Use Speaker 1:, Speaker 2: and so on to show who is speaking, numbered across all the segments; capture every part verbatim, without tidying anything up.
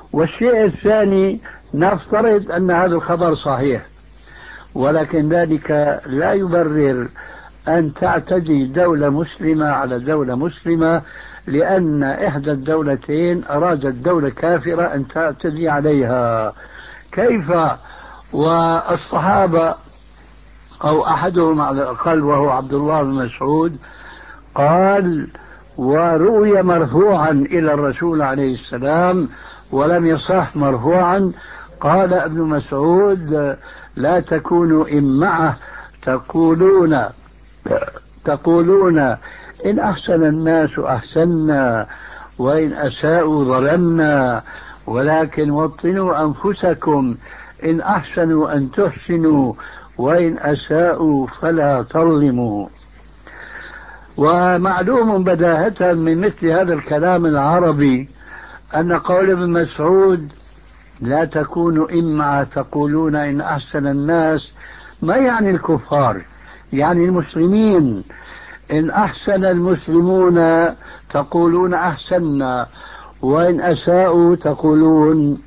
Speaker 1: والشيء الثاني، نفترض أن هذا الخبر صحيح، ولكن ذلك لا يبرر أن تعتدي دولة مسلمة على دولة مسلمة لأن إحدى الدولتين أرادت دولة كافرة أن تعتدي عليها. كيف والصحابة أو أحدهم على الأقل وهو عبد الله بن مسعود قال وروي مرفوعا إلى الرسول عليه السلام ولم يصح مرفوعا، قال ابن مسعود لا تكونوا إمعة تقولون تقولون إن أحسن الناس أحسنا وإن أساءوا ظلمنا، ولكن وطنوا أنفسكم إن أحسنوا أن تحسنوا وإن أساءوا فلا تظلموا. ومعلوم بداهة من مثل هذا الكلام العربي أن قول ابن مسعود لا تكونوا إمعة تقولون إن أحسن الناس ما يعني الكفار، يعني المسلمين. إن أحسن المسلمون تقولون أحسننا وإن أساءوا تقولون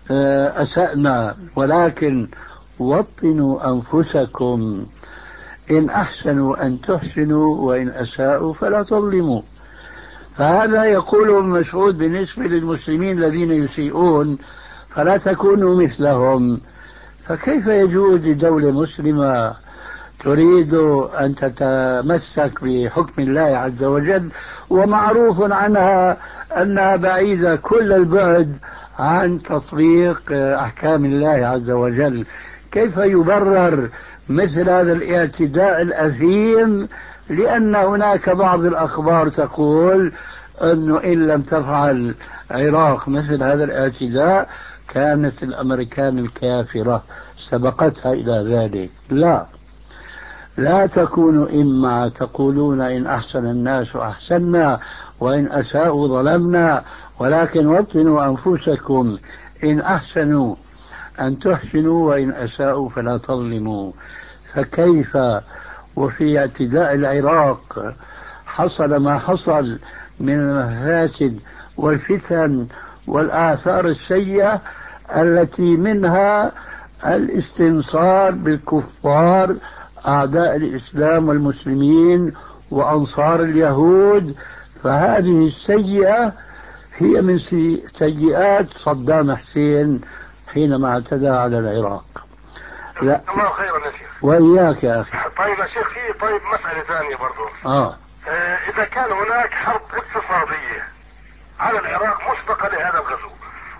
Speaker 1: أسأنا، ولكن وطنوا أنفسكم إن أحسنوا أن تحسنوا وإن أساءوا فلا تظلموا. فهذا يقول ابن مسعود بالنسبة للمسلمين الذين يسيئون فلا تكونوا مثلهم. فكيف يجوز لدولة مسلمة تريد أن تتمسك بحكم الله عز وجل ومعروف عنها أنها بعيدة كل البعد عن تطبيق أحكام الله عز وجل، كيف يبرر مثل هذا الاعتداء الأثيم؟ لأن هناك بعض الأخبار تقول أنه إن لم تفعل العراق مثل هذا الاعتداء كانت الأمريكان الكافرة سبقتها إلى ذلك. لا لا تكونوا إما تقولون إن أحسن الناس أحسننا وإن أساءوا ظلمنا، ولكن وطنوا أنفسكم إن أحسنوا أن تحسنوا وإن أساءوا فلا تظلموا. فكيف وفي اعتداء العراق حصل ما حصل من المفاسد والفتن والآثار السيئة التي منها الاستنصار بالكفار أعداء الإسلام والمسلمين وأنصار اليهود؟ فهذه السيئة هي من سيئات صدام حسين حينما اعتدى على العراق.
Speaker 2: لا الله خيرا يا شيخ.
Speaker 1: وإياك يا أخي.
Speaker 2: طيب يا شيخ في طيب مسألة ثانية برضو.
Speaker 1: آه.
Speaker 2: آه إذا كان هناك حرب اقتصادية على العراق مسبقة لهذا الغزو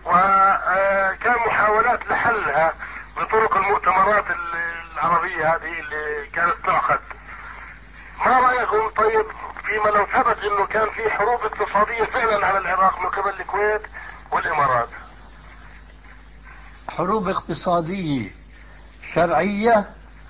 Speaker 2: وكان محاولات لحلها بطرق المؤتمرات العربية هذه اللي كانت تعقد، ما رأيكم طيب فيما لو ثبت انه كان في حروب اقتصادية فعلا على العراق من قبل الكويت والامارات؟
Speaker 1: حروب اقتصادية شرعية؟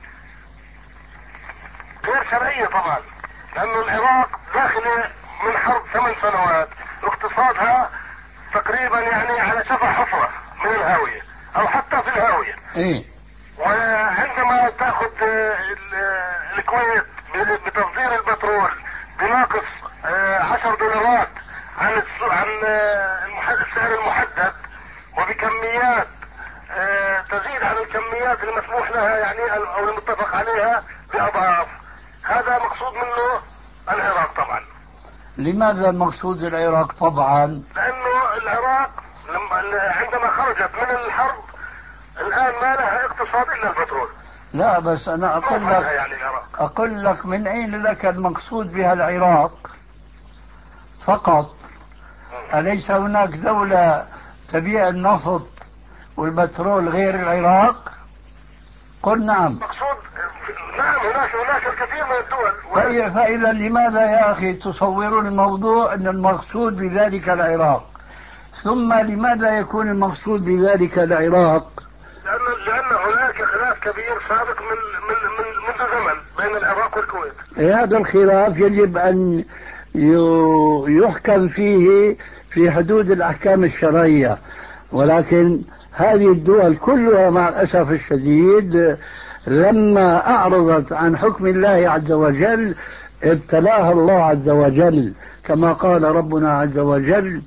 Speaker 2: غير شرعية طبعا، لانه العراق داخله من حرب ثمان سنوات واقتصادها تقريبا يعني على شفا حفرة من الهاوية او حتى في الهاوية.
Speaker 1: ايه.
Speaker 2: وعندما تأخذ الكويت بتصدير البترول بناقص عشر دولارات عن عن السعر المحدد وبكميات تزيد عن الكميات المسموح لها يعني او المتفق عليها بأضعاف، هذا مقصود منه العراق طبعا.
Speaker 1: لماذا المقصود العراق طبعا؟
Speaker 2: لانه العراق عندما خرجت من الحرب الآن ما لها اقتصاد إلا البترول.
Speaker 1: لا بس أنا أقول لك
Speaker 2: يعني
Speaker 1: أقول لك من أين لك المقصود بها العراق فقط؟ أليس هناك دولة تبيع النفط والبترول غير العراق؟ قل نعم.
Speaker 2: مقصود نعم هناك هناك الكثير من الدول.
Speaker 1: فإذا لماذا يا أخي تصورون الموضوع أن المقصود بذلك العراق؟ ثم لماذا يكون المقصود بذلك العراق؟
Speaker 2: لأن لأن هناك خلاف كبير سابق من من من منذ زمن بين العراق والكويت.
Speaker 1: هذا الخلاف يجب أن يحكم فيه في حدود الأحكام الشرعية، ولكن هذه الدول كلها مع الأسف الشديد لما أعرضت عن حكم الله عز وجل ابتلاها الله عز وجل، كما قال ربنا عز وجل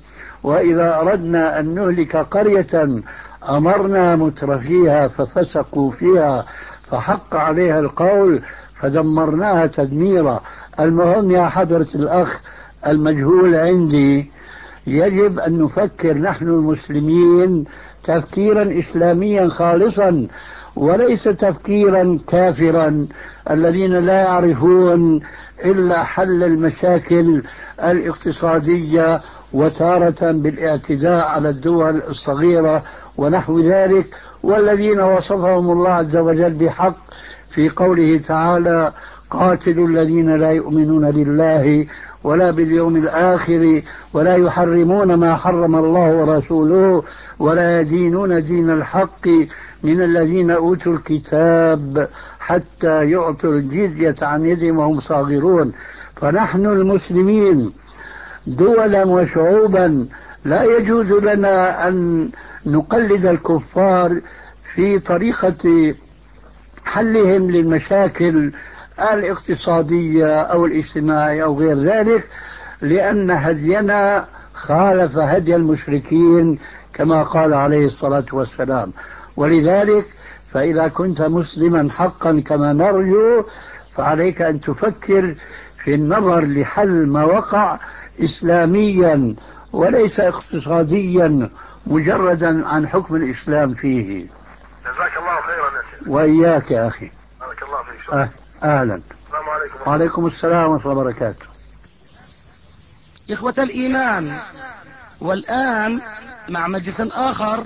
Speaker 1: وإذا أردنا أن نهلك قرية أمرنا مترفيها ففسقوا فيها فحق عليها القول فدمرناها تدميرا. المهم يا حضرة الأخ المجهول عندي، يجب أن نفكر نحن المسلمين تفكيرا إسلاميا خالصا، وليس تفكيرا كافرا الذين لا يعرفون إلا حل المشاكل الاقتصادية وتارة بالاعتداء على الدول الصغيرة ونحو ذلك، والذين وصفهم الله عز وجل بحق في قوله تعالى: قاتلوا الذين لا يؤمنون بالله ولا باليوم الآخر ولا يحرمون ما حرم الله ورسوله ولا يدينون دين الحق من الذين أوتوا الكتاب حتى يعطوا الجزية عن يد وهم صاغرون. فنحن المسلمين دولا وشعوبا لا يجوز لنا أن نقلد الكفار في طريقة حلهم للمشاكل الاقتصادية أو الاجتماعية أو غير ذلك، لأن هدينا خالف هدي المشركين كما قال عليه الصلاة والسلام. ولذلك فإذا كنت مسلما حقا كما نرجو فعليك أن تفكر في النظر لحل ما وقع إسلاميا وليس اقتصاديا مجردا عن حكم الإسلام فيه.
Speaker 2: جزاك الله خيرا يا شيخ.
Speaker 1: وإياك يا أخي.
Speaker 2: بارك الله فيك.
Speaker 1: أه أهلا.
Speaker 2: السلام عليكم.
Speaker 1: وعليكم السلام ورحمة الله وبركاته.
Speaker 3: إخوة الإيمان، والآن مع مجلس آخر.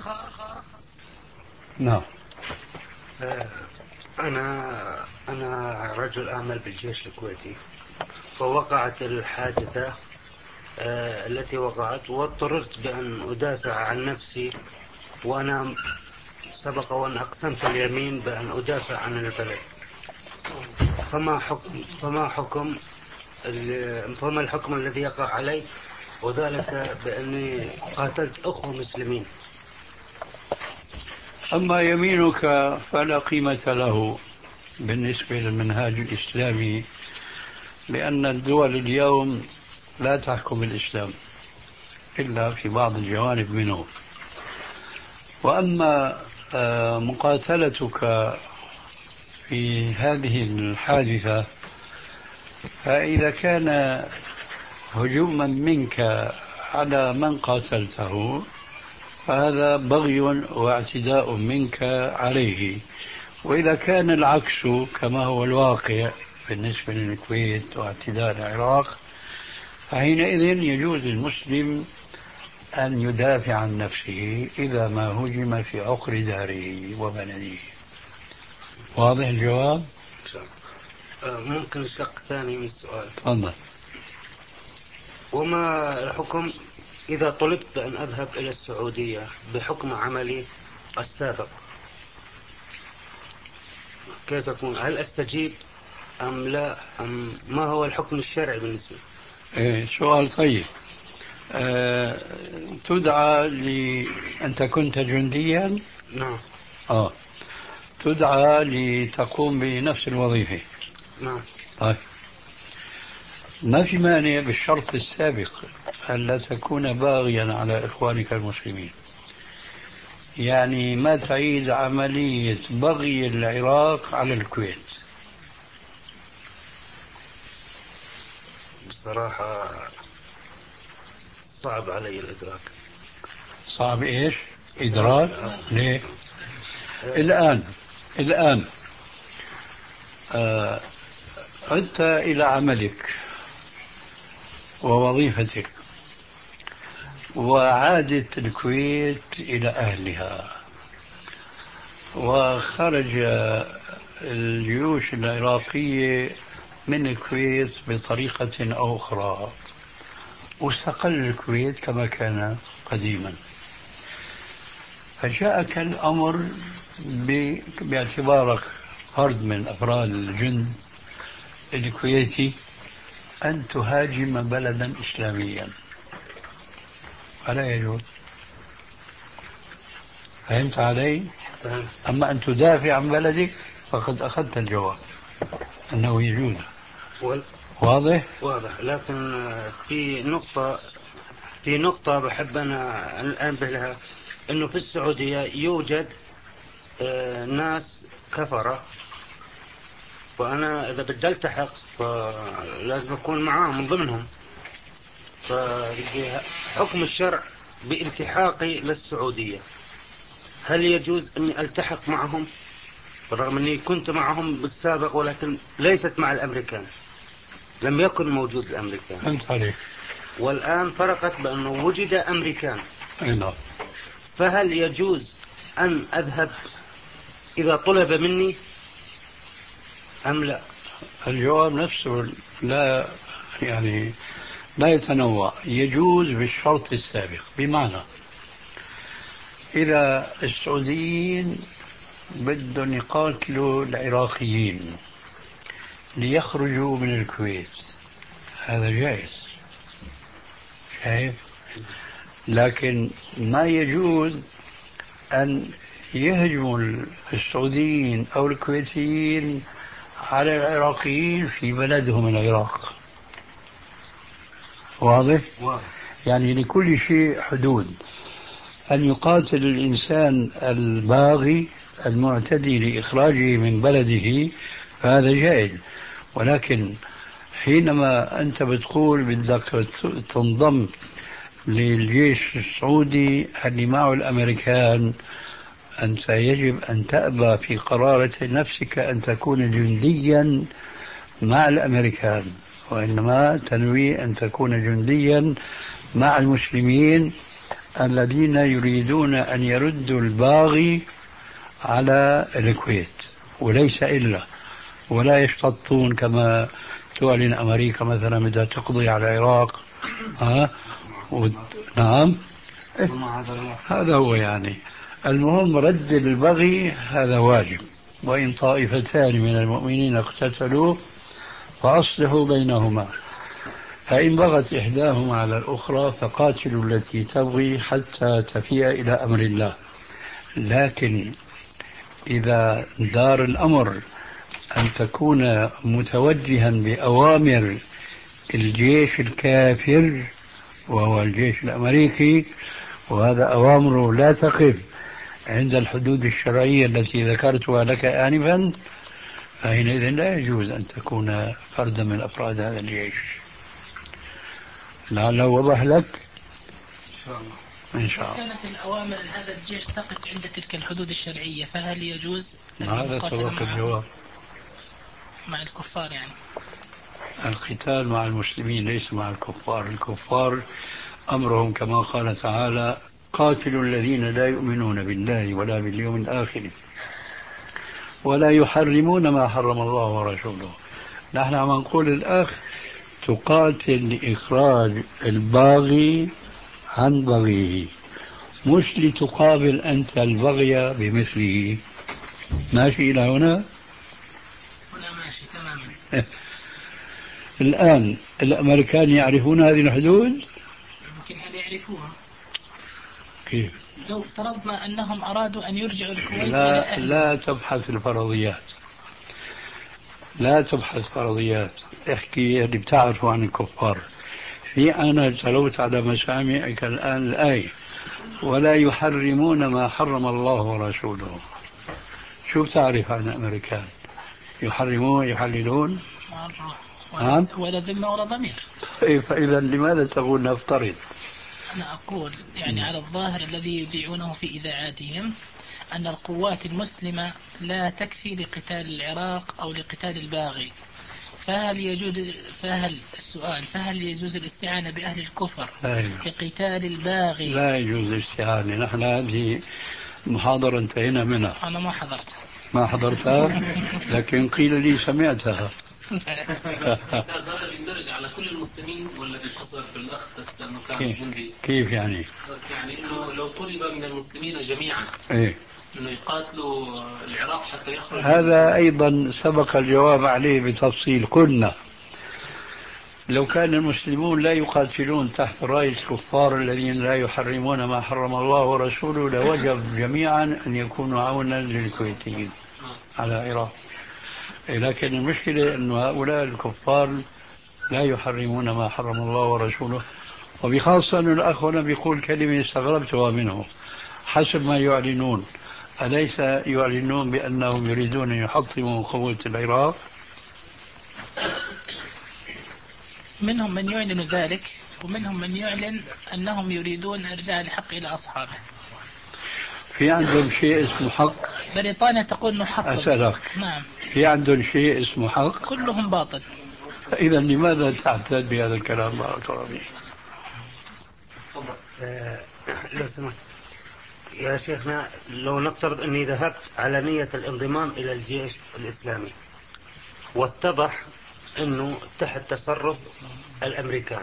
Speaker 1: نعم.
Speaker 4: أنا أنا رجل أعمل بالجيش الكويتي، فوقعت الحادثة آه التي وقعت، واضطررت بأن أدافع عن نفسي، وأنا سبق وأن أقسمت اليمين بأن أدافع عن البلد. فما حكم فما حكم فما الحكم الذي يقع علي، وذلك بأني قاتلت أخوة مسلمين؟
Speaker 5: أما يمينك فلا قيمة له بالنسبة للمنهاج الإسلامي، لأن الدول اليوم لا تحكم الإسلام إلا في بعض الجوانب منه. وأما مقاتلتك في هذه الحادثة، فإذا كان هجوما منك على من قاتلته فهذا بغي واعتداء منك عليه. وإذا كان العكس كما هو الواقع بالنسبة للكويت واعتداء العراق، فحينئذ يجوز للمسلم أن يدافع عن نفسه إذا ما هجم في عقر داره وبلده. واضح الجواب؟
Speaker 4: ممكن شق ثاني من السؤال؟
Speaker 5: تفضل.
Speaker 4: وما الحكم إذا طلبت بأن أذهب إلى السعودية بحكم عملي السابق؟ كيف يكون؟ هل أستجيب أم لا؟ أم ما هو الحكم الشرعي بالنسبة؟
Speaker 5: إيه سؤال طيب. أه تدعى ل... أنت كنت جنديا؟
Speaker 4: نعم.
Speaker 5: آه تدعى لتقوم بنفس الوظيفة.
Speaker 4: نعم.
Speaker 5: طيب، ما في مانع بالشرط السابق ألا تكون باغيا على إخوانك المسلمين، يعني ما تعيد عملية بغي العراق على الكويت.
Speaker 4: بصراحة صعب علي الإدراك.
Speaker 5: صعب إيش؟ إدراك؟ ليه؟ الآن الآن آه عدت إلى عملك ووظيفتك، وعادت الكويت إلى أهلها، وخرج الجيوش العراقية من الكويت بطريقة أو أخرى، واستقل الكويت كما كان قديما. فجاءك الأمر باعتبارك فرد من أفراد الجند الكويتي أن تهاجم بلدا إسلاميا، فلا يجوز. فهمت علي؟ أما أن تدافع عن بلدك فقد أخذت الجواب أنه يجوز. واضح؟
Speaker 4: واضح. لكن في نقطة في نقطة بحب أنا أنبه لها، أنه في السعودية يوجد ناس كفرة، وأنا إذا بدي ألتحق فلازم أكون معاهم من ضمنهم. فحكم الشرع بالتحاقي للسعودية، هل يجوز أني ألتحق معهم رغم أني كنت معهم بالسابق ولكن ليست مع الأمريكان، لم يكن موجود الأمريكان.
Speaker 5: فهمت عليك.
Speaker 4: والآن فرقت بأنه وجد أمريكان.
Speaker 5: نعم.
Speaker 4: فهل يجوز أن أذهب إذا طلب مني أم لا؟
Speaker 5: الجواب نفسه لا يعني لا يتنوع، يجوز بالشرط السابق. بمعنى إذا السعوديين بدهم يقاتلوا العراقيين ليخرجوا من الكويت، هذا جائز، شايف؟ لكن ما يجوز أن يهجموا السعوديين أو الكويتيين على العراقيين في بلدهم العراق. واضح؟ واضح. يعني لكل شيء حدود. أن يقاتل الإنسان الباغي المعتدي لإخراجه من بلده فهذا جائز، ولكن حينما أنت بتقول بدك تنضم للجيش السعودي اللي معه الأمريكان، أنت يجب أن تأبى في قرارة نفسك أن تكون جنديا مع الأمريكان، وإنما تنوي أن تكون جنديا مع المسلمين الذين يريدون أن يردوا الباغي على الكويت، وليس إلا، ولا يشتطون كما تعلن أمريكا مثلا بدها تقضي على العراق. ها و... نعم إيه؟ هذا هو يعني المهم رد البغي هذا واجب. وإن طائفتان من المؤمنين اقتتلوا فأصلحوا بينهما، فإن بغت إحداهما على الأخرى فقاتلوا التي تبغي حتى تفيء إلى أمر الله. لكن إذا دار الأمر أن تكون متوجها بأوامر الجيش الكافر وهو الجيش الأمريكي، وهذا أوامره لا تقف عند الحدود الشرعية التي ذكرتها لك آنفا، فحينئذ لا يجوز أن تكون فردا من أفراد هذا الجيش. لعله وضح لك إن شاء الله. إن شاء الله.
Speaker 6: كانت الأوامر هذا الجيش تقف عند تلك الحدود الشرعية، فهل يجوز
Speaker 5: هذا سبق الجواب
Speaker 6: مع الكفار؟ يعني
Speaker 5: القتال مع المسلمين ليس مع الكفار. الكفار أمرهم كما قال تعالى: قاتلوا الذين لا يؤمنون بالله ولا باليوم الآخر ولا يحرمون ما حرم الله ورسوله. نحن عم نقول الأخ تقاتل لإخراج الباغي عن بغيه، مش لتقابل أنت البغي بمثله. ماشي إلى هنا؟
Speaker 6: هنا ماشي تماما.
Speaker 5: الآن الأمريكان يعرفون هذه الحدود؟
Speaker 6: يمكن أن يعرفوها.
Speaker 5: كيف؟
Speaker 6: لو افترضنا أنهم أرادوا أن يرجعوا الكويت
Speaker 5: لا لا تبحث الفرضيات، لا تبحث فرضيات، احكي اللي بتعرفه عن الكفار. في أنا تلوت على مسامعك الآن الآية: ولا يحرمون ما حرم الله ورسوله. شو بتعرف عن الأمريكان؟ يحرمون يحللون؟
Speaker 6: نعم. ولا ذمة ولا ضمير.
Speaker 5: فإذا لماذا تقول نفترض؟
Speaker 6: أنا أقول يعني على الظاهر الذي يذيعونه في إذاعاتهم أن القوات المسلمة لا تكفي لقتال العراق أو لقتال الباغي، فهل يجوز فهل السؤال فهل يجوز الاستعانة بأهل الكفر لقتال الباغي؟
Speaker 5: لا يجوز الاستعانة. نحن هذه محاضرة انتهينا منها.
Speaker 6: أنا ما حضرتها.
Speaker 5: ما حضرتها؟ لكن قيل لي سمعتها.
Speaker 7: هذا يندرج على كل المسلمين ولا بيقصر في الأخ بس لأنه كان جندي؟
Speaker 5: كيف يعني؟
Speaker 7: يعني إنه لو طلب من المسلمين جميعا
Speaker 5: إيه؟
Speaker 7: إنه يقاتلوا العراق حتى يخرج.
Speaker 5: هذا أيضا سبق الجواب عليه بتفصيل. قلنا لو كان المسلمون لا يقاتلون تحت راية الكفار الذين لا يحرمون ما حرم الله ورسوله لوجب جميعا أن يكونوا عونا للكويتيين على العراق. لكن المشكلة أن هؤلاء الكفار لا يحرمون ما حرم الله ورسوله وبخاصة أن الأخ هنا بيقول كلمة استغربتها منه، حسب ما يعلنون أليس يعلنون بأنهم يريدون أن يحطموا قوة العراق؟
Speaker 6: منهم من يعلن ذلك، ومنهم من يعلن أنهم يريدون إرجاع الحق إلى أصحابه.
Speaker 5: في عندهم شيء اسمه حق؟
Speaker 6: بريطانيا تقول أنه حق.
Speaker 5: أسألك.
Speaker 6: نعم.
Speaker 5: في عندهم شيء اسمه حق؟
Speaker 6: كلهم باطل.
Speaker 5: إذا لماذا تعتد بهذا الكلام بارك الله فيك؟
Speaker 4: آه لو سمحت يا شيخنا، لو نفترض أني ذهبت على نية الانضمام إلى الجيش الإسلامي واتضح أنه تحت تصرف الأمريكان،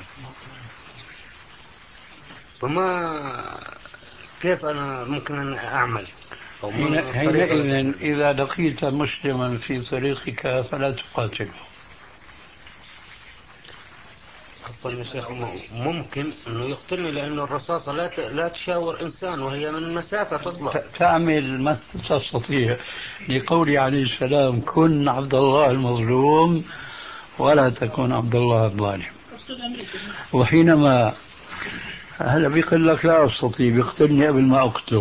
Speaker 4: فما كيف أنا ممكن أن أعمل؟
Speaker 5: حينئذ إذا لقيت مسلما في طريقك فلا تقاتله.
Speaker 4: يا شيخ ممكن أنه يقتلني، لأن الرصاصة لا لا تشاور إنسان وهي من مسافة تطلع.
Speaker 5: تعمل ما تستطيع، لقول عليه السلام كن عبد الله المظلوم ولا تكن عبد الله الظالم. وحينما هلا بيقول لك لا أستطيع بيقتلني قبل ما أقتله،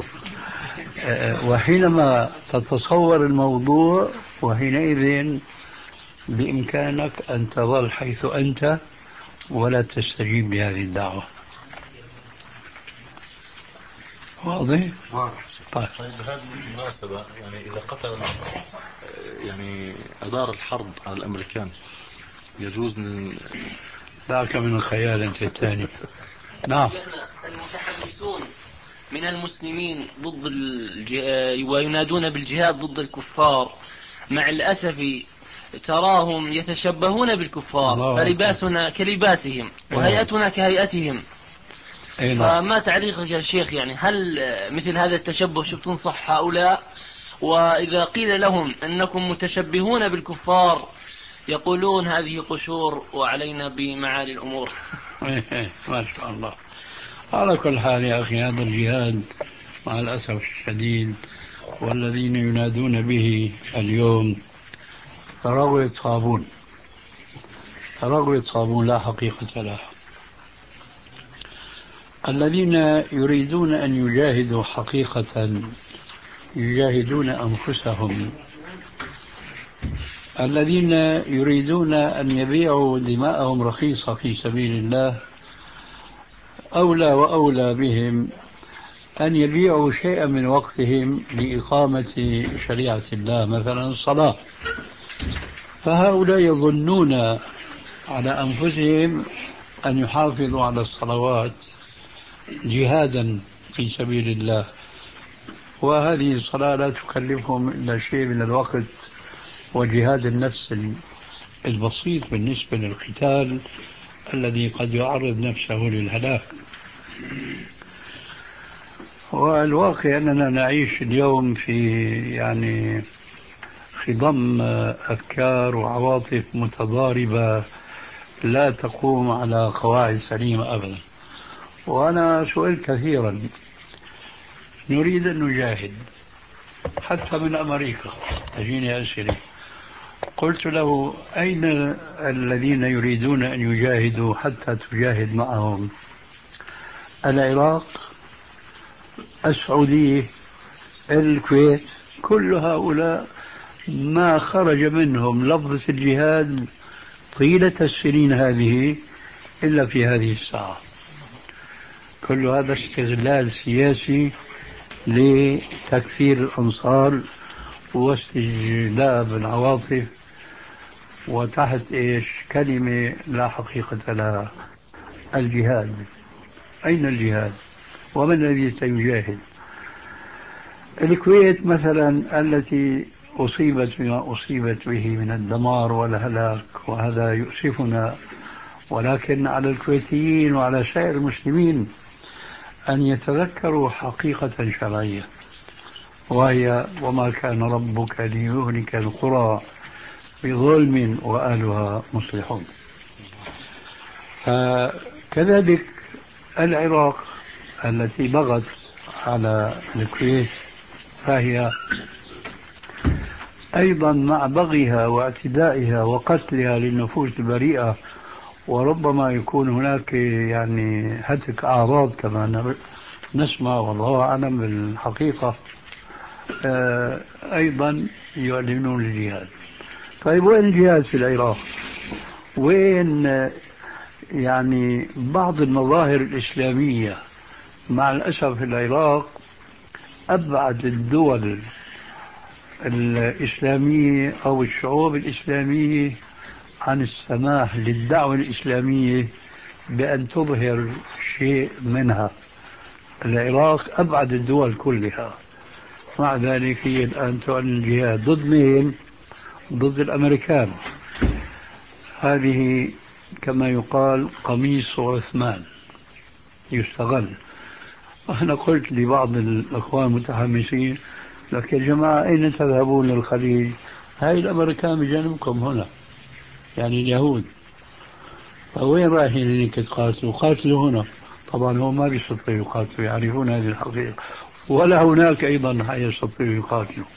Speaker 5: وحينما تتصور الموضوع وحينئذ بإمكانك أن تظل حيث أنت ولا تستجيب لهذه الدعوة. واضح؟
Speaker 8: واضح.
Speaker 5: طيب.
Speaker 8: طيب بهذه المناسبة يعني إذا قتل يعني أدار الحرب على الأمريكان يجوز من
Speaker 5: ذاك من الخيال أنت الثاني. نعم.
Speaker 9: المتحمسون من المسلمين ضد الج... وينادون بالجهاد ضد الكفار مع الأسف تراهم يتشبهون بالكفار، فلباسنا كلباسهم وهيئتنا كهيئتهم. فما تعليقك يا شيخ؟ يعني هل مثل هذا التشبه شو تنصح هؤلاء؟ وإذا قيل لهم أنكم متشبهون بالكفار يقولون هذه قشور وعلينا بمعالي الأمور.
Speaker 5: ما شاء الله. على كل حال يا أخي هذا الجهاد مع الأسف الشديد والذين ينادون به اليوم رغوة صابون، رغوة صابون لا حقيقة لها. الذين يريدون أن يجاهدوا حقيقة يجاهدون أنفسهم، الذين يريدون أن يبيعوا دماءهم رخيصة في سبيل الله أولى وأولى بهم أن يبيعوا شيئا من وقتهم لإقامة شريعة الله، مثلا الصلاة. فهؤلاء يظنون على أنفسهم أن يحافظوا على الصلوات جهادا في سبيل الله، وهذه الصلاة لا تكلفهم إلا شيء من الوقت وجهاد النفس البسيط بالنسبة للقتال الذي قد يعرض نفسه للهلاك. والواقع أننا نعيش اليوم في يعني خضم أفكار وعواطف متضاربة لا تقوم على قواعد سليمة أبدا. وأنا سئلت كثيرا، نريد أن نجاهد، حتى من أمريكا تجيني أسئلة، قلت له أين الذين يريدون أن يجاهدوا حتى تجاهد معهم؟ العراق، السعودية، الكويت، كل هؤلاء ما خرج منهم لفظة الجهاد طيلة السنين هذه إلا في هذه الساعة. كل هذا استغلال سياسي لتكفير الأنصار واستجلاب العواطف، وتحت إيش؟ كلمة لا حقيقة لها. الجهاد، أين الجهاد؟ ومن الذي سيجاهد؟ الكويت مثلا التي أصيبت بما أصيبت به من الدمار والهلاك، وهذا يؤسفنا، ولكن على الكويتيين وعلى سائر المسلمين أن يتذكروا حقيقة شرعية، وهي وما كان ربك ليهلك القرى بظلم وأهلها مصلحون. فكذلك العراق التي بغت على الكويت فهي أيضا مع بغيها واعتدائها وقتلها للنفوس البريئة وربما يكون هناك يعني هتك أعراض كما نسمع، والله أعلم بالحقيقة. أيضا يعلنون الجهاد. طيب وين الجهاد في العراق؟ وين يعني بعض المظاهر الإسلامية؟ مع الأسف في العراق أبعد الدول الإسلامية أو الشعوب الإسلامية عن السماح للدعوة الإسلامية بأن تظهر شيء منها. العراق أبعد الدول كلها، مع ذلك هي الآن تعلن الجهاد ضد مين؟ ضد الأمريكان. هذه كما يقال قميص عثمان يستغل. أنا قلت لبعض الأخوان المتحمسين لك يا جماعة أين تذهبون للخليج؟ هاي الأمريكان بجانبكم هنا، يعني اليهود، فوين رايحين هناك تقاتلوا؟ قاتلوا هنا. طبعا هو ما بيستطيعوا يقاتلوا، يعرفون هذه الحقيقة، ولا هناك أيضا يستطيعوا يقاتلوا.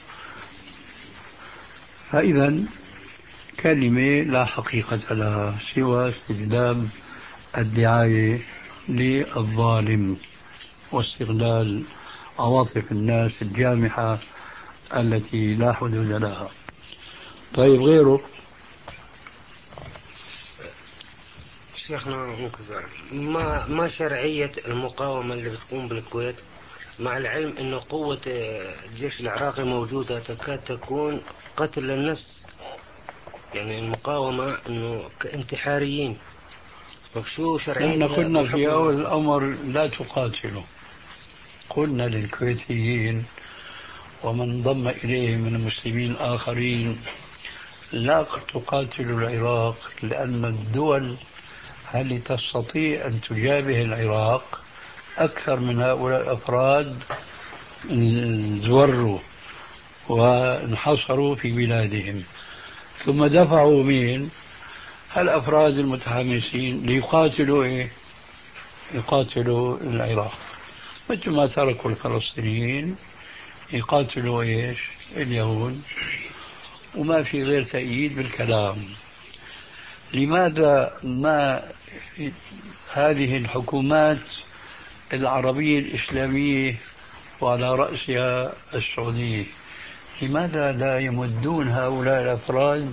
Speaker 5: فإذا كلمة لا حقيقة لها سوى استخدام الدعاية للظالم واستغلال عواطف الناس الجامحة التي لا حدود لها. طيب غيره؟
Speaker 4: شيخنا ما ما شرعية المقاومة اللي بتقوم بالكويت، مع العلم أنه قوة الجيش العراقي موجودة تكاد تكون قتل للنفس، يعني المقاومة أنه كانتحاريين. فشو شرعية؟
Speaker 5: نحن قلنا في أول الأمر لا تقاتلوا، قلنا للكويتيين ومن انضم إليه من المسلمين الآخرين لا تقاتلوا العراق، لأن الدول التي تستطيع أن تجابه العراق أكثر من هؤلاء الأفراد زوروا وانحصروا في بلادهم، ثم دفعوا مين؟ الأفراد المتحمسين ليقاتلوا إيه؟ يقاتلوا العراق، مثل ما تركوا الفلسطينيين يقاتلوا إيش؟ اليهود، وما في غير تأييد بالكلام. لماذا ما هذه الحكومات العربية الإسلامية وعلى رأسها السعودية لماذا لا يمدون هؤلاء الأفراد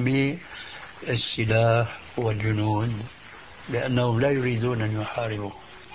Speaker 5: بالسلاح والجنود؟ لأنهم لا يريدون أن يحاربوا.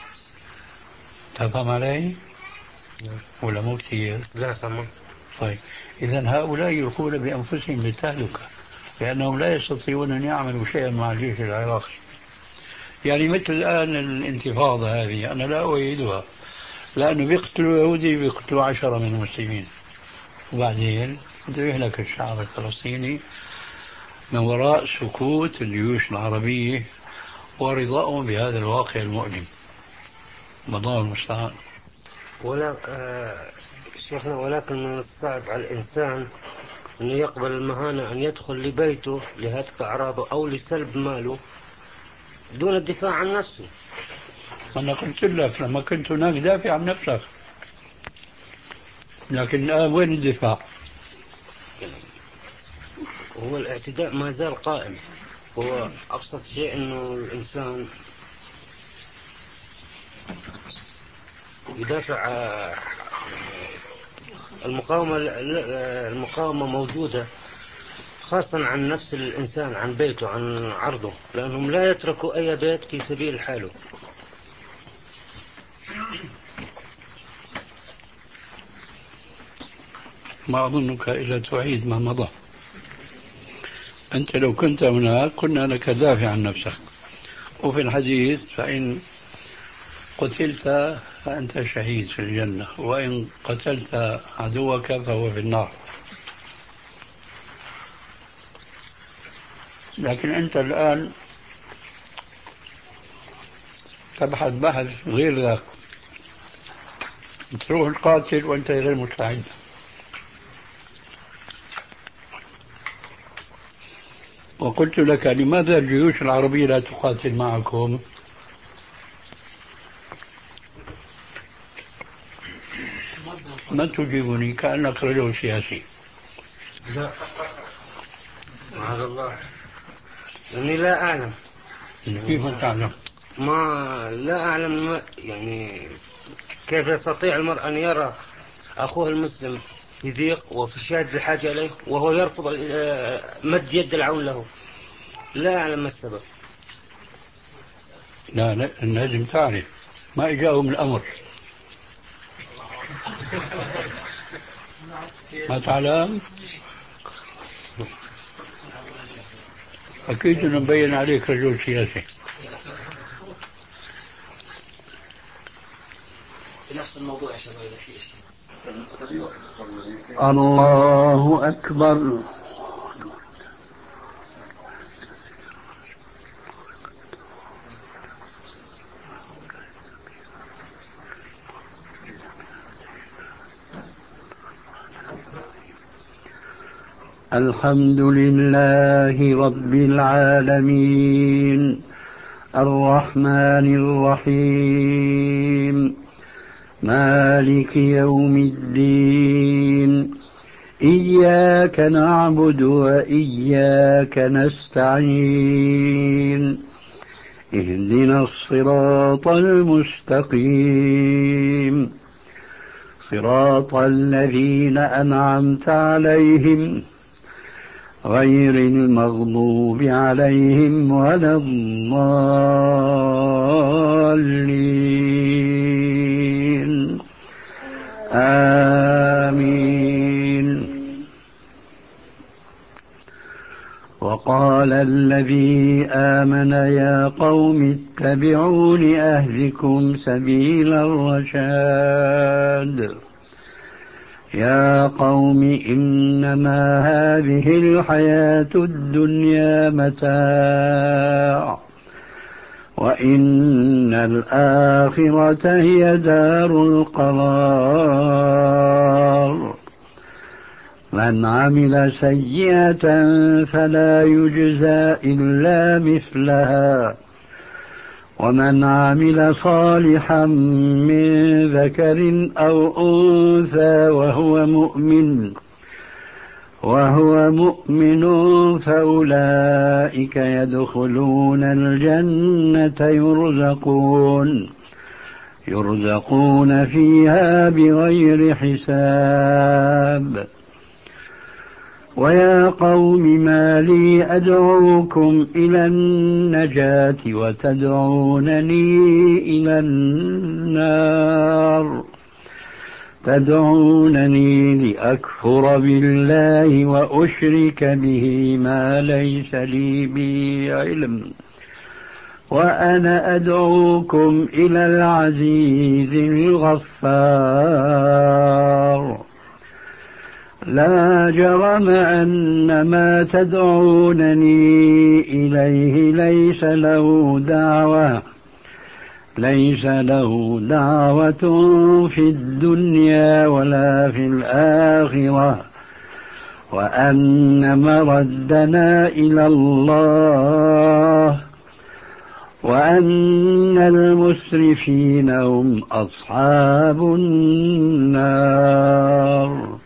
Speaker 5: تفهم علي؟ ولا مو كثير؟
Speaker 4: لا تمام.
Speaker 5: طيب إذا هؤلاء يلقون بأنفسهم للتهلكة، لأنهم لا يستطيعون أن يعملوا شيئا مع الجيش العراقي. يعني مثل الآن الانتفاضة هذه أنا لا أؤيدها، لأنه بيقتلوا يهودي بيقتلوا عشرة من المسلمين، وبعدين بده يهلك الشعب الفلسطيني من وراء سكوت الجيوش العربية ورضاهم بهذا الواقع المؤلم. الله المستعان.
Speaker 4: ولا آه شيخنا، ولكن من الصعب على الإنسان أن يقبل المهانة أن يدخل لبيته لهتك أعراضه أو لسلب ماله دون الدفاع عن نفسه.
Speaker 5: أنا قلت لك لما كنت هناك دافع عن نفسك، لكن الآن وين الدفاع؟
Speaker 4: هو الاعتداء ما زال قائم. هو أبسط شيء أنه الإنسان يدافع. المقاومة المقاومة موجودة خاصة عن نفس الإنسان، عن بيته، عن عرضه، لأنهم لا يتركوا أي بيت في سبيل حاله.
Speaker 5: ما أظنك إلا تعيد ما مضى. أنت لو كنت هناك قلنا لك دافع عن نفسك، وفي الحديث فإن قتلت فأنت شهيد في الجنة، وإن قتلت عدوك فهو في النار. لكن أنت الآن تبحث بحث غير ذاك، تروح القاتل وأنت غير مستعد. وقلت لك لماذا الجيوش العربية لا تقاتل معكم؟ ما تجيبني كأنك رجل سياسي.
Speaker 4: لا معاذ الله، إني لا أعلم.
Speaker 5: كيف تعلم؟
Speaker 10: ما لا أعلم يعني كيف يستطيع المرء أن يرى أخوه المسلم في ضيق وفي شدة الحاجة إليه وهو يرفض مد يد العون له. لا أعلم ما السبب.
Speaker 5: لا لازم تعرف ما إجاهم الأمر. ما تعلم؟ أكيد أنه مبين عليك رجل سياسي.
Speaker 7: نفس الموضوع يا شباب.
Speaker 1: الله أكبر. الحمد لله رب العالمين الرحمن الرحيم مالك يوم الدين إياك نعبد وإياك نستعين اهدنا الصراط المستقيم صراط الذين أنعمت عليهم غير المغضوب عليهم ولا الضالين آمين. وقال الذي آمن يا قوم اتبعون أهدكم سبيل الرشاد يا قوم إنما هذه الحياة الدنيا متاع وإن الآخرة هي دار القرار من عمل سيئة فلا يجزى إلا مثلها ومن عمل صالحا من ذكر أو أنثى وهو مؤمن وهو مؤمن فأولئك يدخلون الجنة يرزقون يرزقون فيها بغير حساب. ويا قوم ما لي أدعوكم إلى النجاة وتدعونني إلى النار تدعونني لأكفر بالله وأشرك به ما ليس لي به علم وأنا أدعوكم إلى العزيز الغفار لا جرم أن ما تدعونني إليه ليس له دعوة ليس له دعوة في الدنيا ولا في الآخرة وأن مردنا إلى الله وأن المسرفين هم أصحاب النار.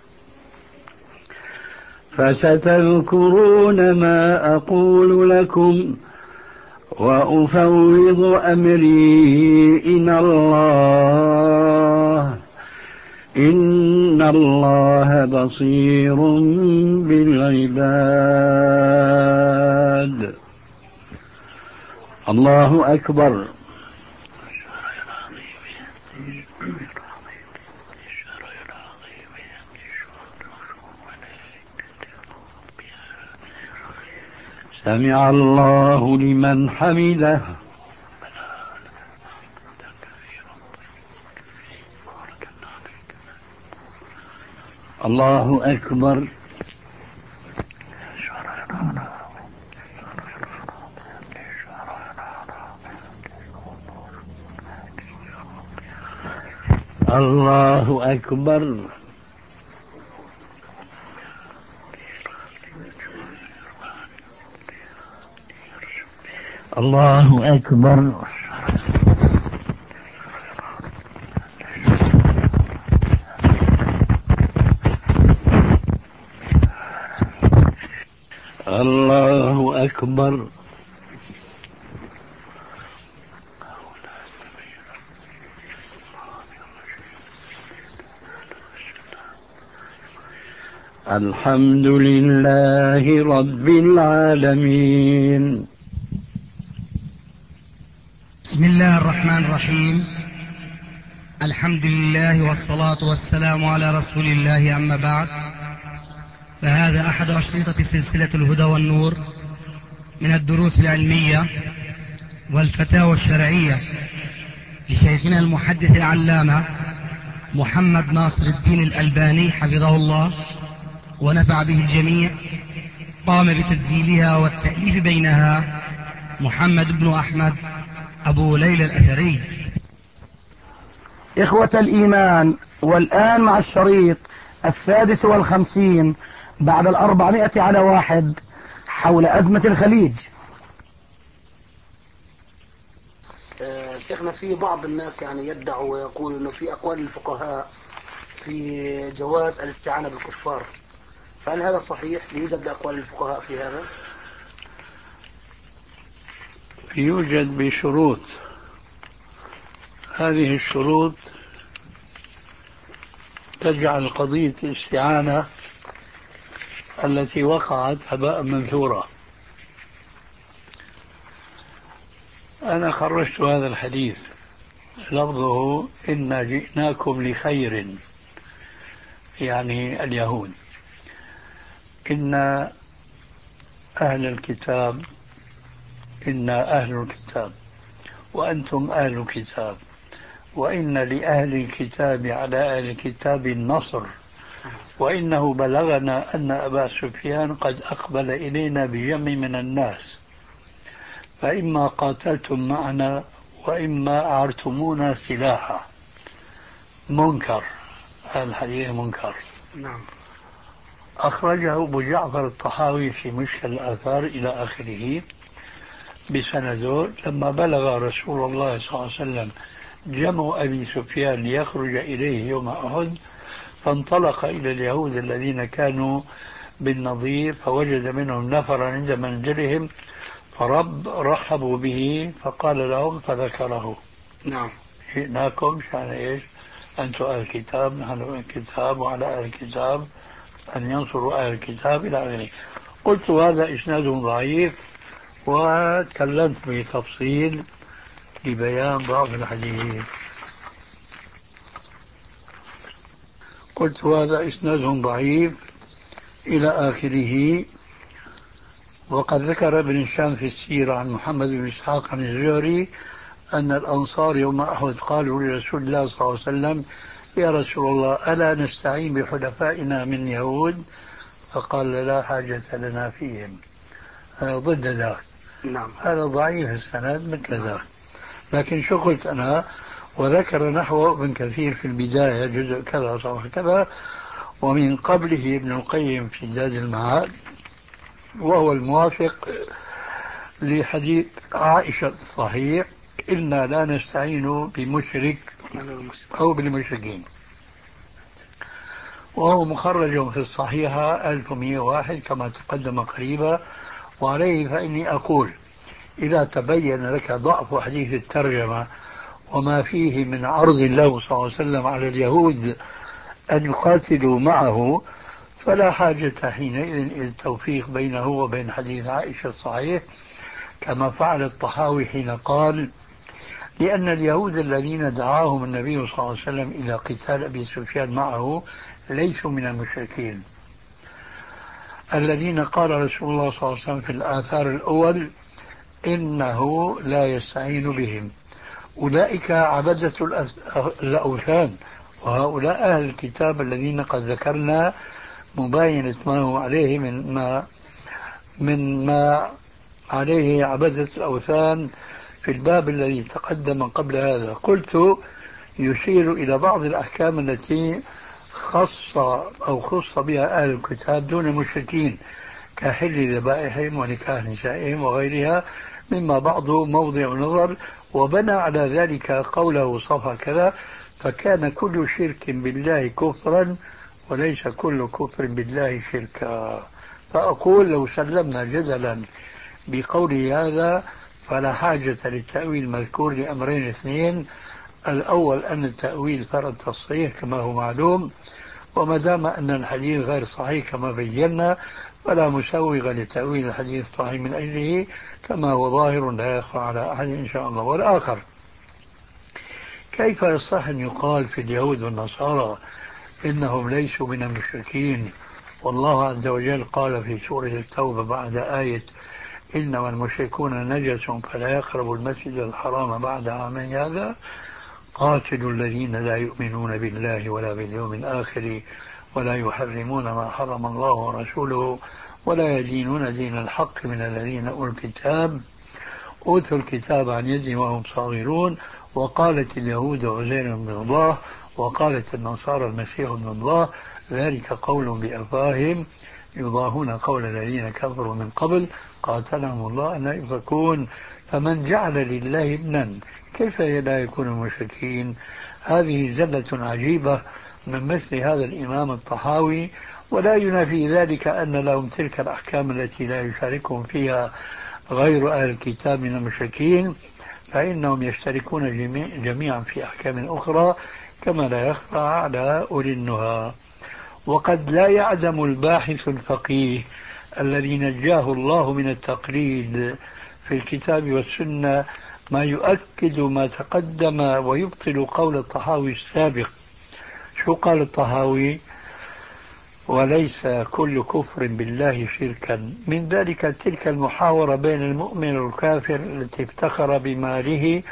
Speaker 1: فستذكرون ما أقول لكم وأفوض أمري إلى الله إن الله بصير بالعباد. الله أكبر. سمع الله لمن حمده. الله أكبر. الله أكبر. الله أكبر. الله أكبر.
Speaker 5: الحمد لله رب العالمين.
Speaker 3: بسم الله الرحمن الرحيم. الحمد لله والصلاة والسلام على رسول الله، أما بعد، فهذا أحد أشرطة سلسلة الهدى والنور من الدروس العلمية والفتاوى الشرعية لشيخنا المحدث العلامة محمد ناصر الدين الألباني حفظه الله ونفع به الجميع. قام بتسجيلها والتأليف بينها محمد بن أحمد أبو ليلى الأثري. إخوة الإيمان، والآن مع الشريط السادس والخمسين بعد الأربعمائة على واحد حول أزمة الخليج. شيخنا، في بعض الناس يعني يدعوا ويقول أنه في أقوال الفقهاء في جواز الاستعانة بالكفار، فهل هذا صحيح؟ يوجد أقوال الفقهاء في هذا؟
Speaker 5: يوجد بشروط. هذه الشروط تجعل قضية الاستعانة التي وقعت هباء منثورا. أنا خرجت هذا الحديث لفظه إنا جئناكم لخير، يعني اليهود، إن أهل الكتاب إنا أهل الكتاب وأنتم أهل الكتاب وإن لأهل الكتاب على أهل الكتاب النصر وإنه بلغنا أن أبا سفيان قد أقبل إلينا بجمع من الناس فإما قاتلتم معنا وإما أعرتمونا سلاحا. منكر، الحديث منكر.
Speaker 3: نعم.
Speaker 5: أخرجه أبو جعفر الطحاوي في مشكل الآثار إلى آخره بسنده. لما بلغ رسول الله صلى الله عليه وسلم جمع أبي سفيان ليخرج إليه يوم أحد، فانطلق إلى اليهود الذين كانوا بالنظير فوجد منهم نفرا عند منزلهم فرب رحبوا به فقال لهم فذكره.
Speaker 3: نعم.
Speaker 5: جئناكم شان إيش؟ أنتم أهل الكتاب، نحن أهل الكتاب، وعلى أهل الكتاب أن ينصروا أهل الكتاب إلى آخره. قلت هذا إسناد ضعيف وتكلمت بتفصيل لبيان ضعف الحديث. قلت هذا إسناد ضعيف إلى آخره. وقد ذكر ابن هشام في السيرة عن محمد بن إسحاق عن الزهري أن الأنصار يوم أحد قالوا لرسول الله صلى الله عليه وسلم يا رسول الله ألا نستعين بحلفائنا من يهود؟ فقال لا حاجة لنا فيهم. ضد ذلك.
Speaker 3: نعم.
Speaker 5: هذا ضعيف السند مثل ذلك. لكن شو قلت أنا؟ وذكر نحو ابن كثير في البداية جزء كذا صفحة كذا، ومن قبله ابن القيم في زاد المعاد، وهو الموافق لحديث عائشة الصحيح إنا لا نستعين بمشرك أو بالمشركين، وهو مخرج في الصحيحة ألف ومئة وواحد كما تقدم قريبا. وعليه فإني أقول إذا تبين لك ضعف حديث الترجمة وما فيه من عرض له صلى الله عليه وسلم على اليهود أن يقاتلوا معه، فلا حاجة حينئذ إلى التوفيق بينه وبين حديث عائشة الصحيح كما فعل الطحاوي حين قال لأن اليهود الذين دعاهم النبي صلى الله عليه وسلم إلى قتال أبي سفيان معه ليسوا من المشركين الذين قال رسول الله صلى الله عليه وسلم في الآثار الأول إنه لا يستعين بهم. أولئك عبدة الأوثان، وهؤلاء أهل الكتاب الذين قد ذكرنا مباينة ما هو عليه من ما من ما عليه عبدة الأوثان في الباب الذي تقدم قبل هذا. قلت يشير إلى بعض الأحكام التي خص أو خص بها أهل الكتاب دون المشركين كحل ذبائحهم ونكاح نسائهم وغيرها مما بعضه موضع نظر، وبنى على ذلك قوله صفحة كذا فكان كل شرك بالله كفرا وليس كل كفر بالله شركا. فأقول لو سلمنا جدلا بقول هذا فلا حاجة للتأويل المذكور لأمرين اثنين: الأول أن التأويل فرض تصريح كما هو معلوم، وما دام أن الحديث غير صحيح كما بينا فلا مسوغ لتأويل الحديث الصحيح من أجله، كما هو ظاهر لا يخفى على أحد إن شاء الله. والآخر، كيف يصح أن يقال في اليهود والنصارى إنهم ليسوا من المشركين، والله عز وجل قال في سورة التوبة بعد آية إنما المشركون نجس فلا يقربوا المسجد الحرام بعد عامين هذا قاتلوا الذين لا يؤمنون بالله ولا باليوم الآخر ولا يحرمون ما حرم الله ورسوله ولا يدينون دين الحق من الذين أوتوا الكتاب أوتوا الكتاب عن يد وهم صاغرون. وقالت اليهود عزير بن الله وقالت النصارى المسيح ابن الله ذلك قول بأفواههم يضاهون قول الذين كفروا من قبل قاتلهم الله أن يفكون. فمن جعل لله ابنا كيف لا يكون المشركين؟ هذه زلة عجيبة من مثل هذا الإمام الطحاوي، ولا ينافي ذلك أن لهم تلك الأحكام التي لا يشاركهم فيها غير أهل الكتاب من المشركين، فإنهم يشتركون جميع جميعا في أحكام أخرى كما لا يخفى على أولي النهى. وقد لا يعدم الباحث الفقيه الذي نجاه الله من التقليد في الكتاب والسنة ما يؤكد ما تقدم ويبطل قول الطحاوي السابق. شو قال الطحاوي؟ وليس كل كفر بالله شركا، من ذلك تلك المحاورة بين المؤمن والكافر التي افتخر بماله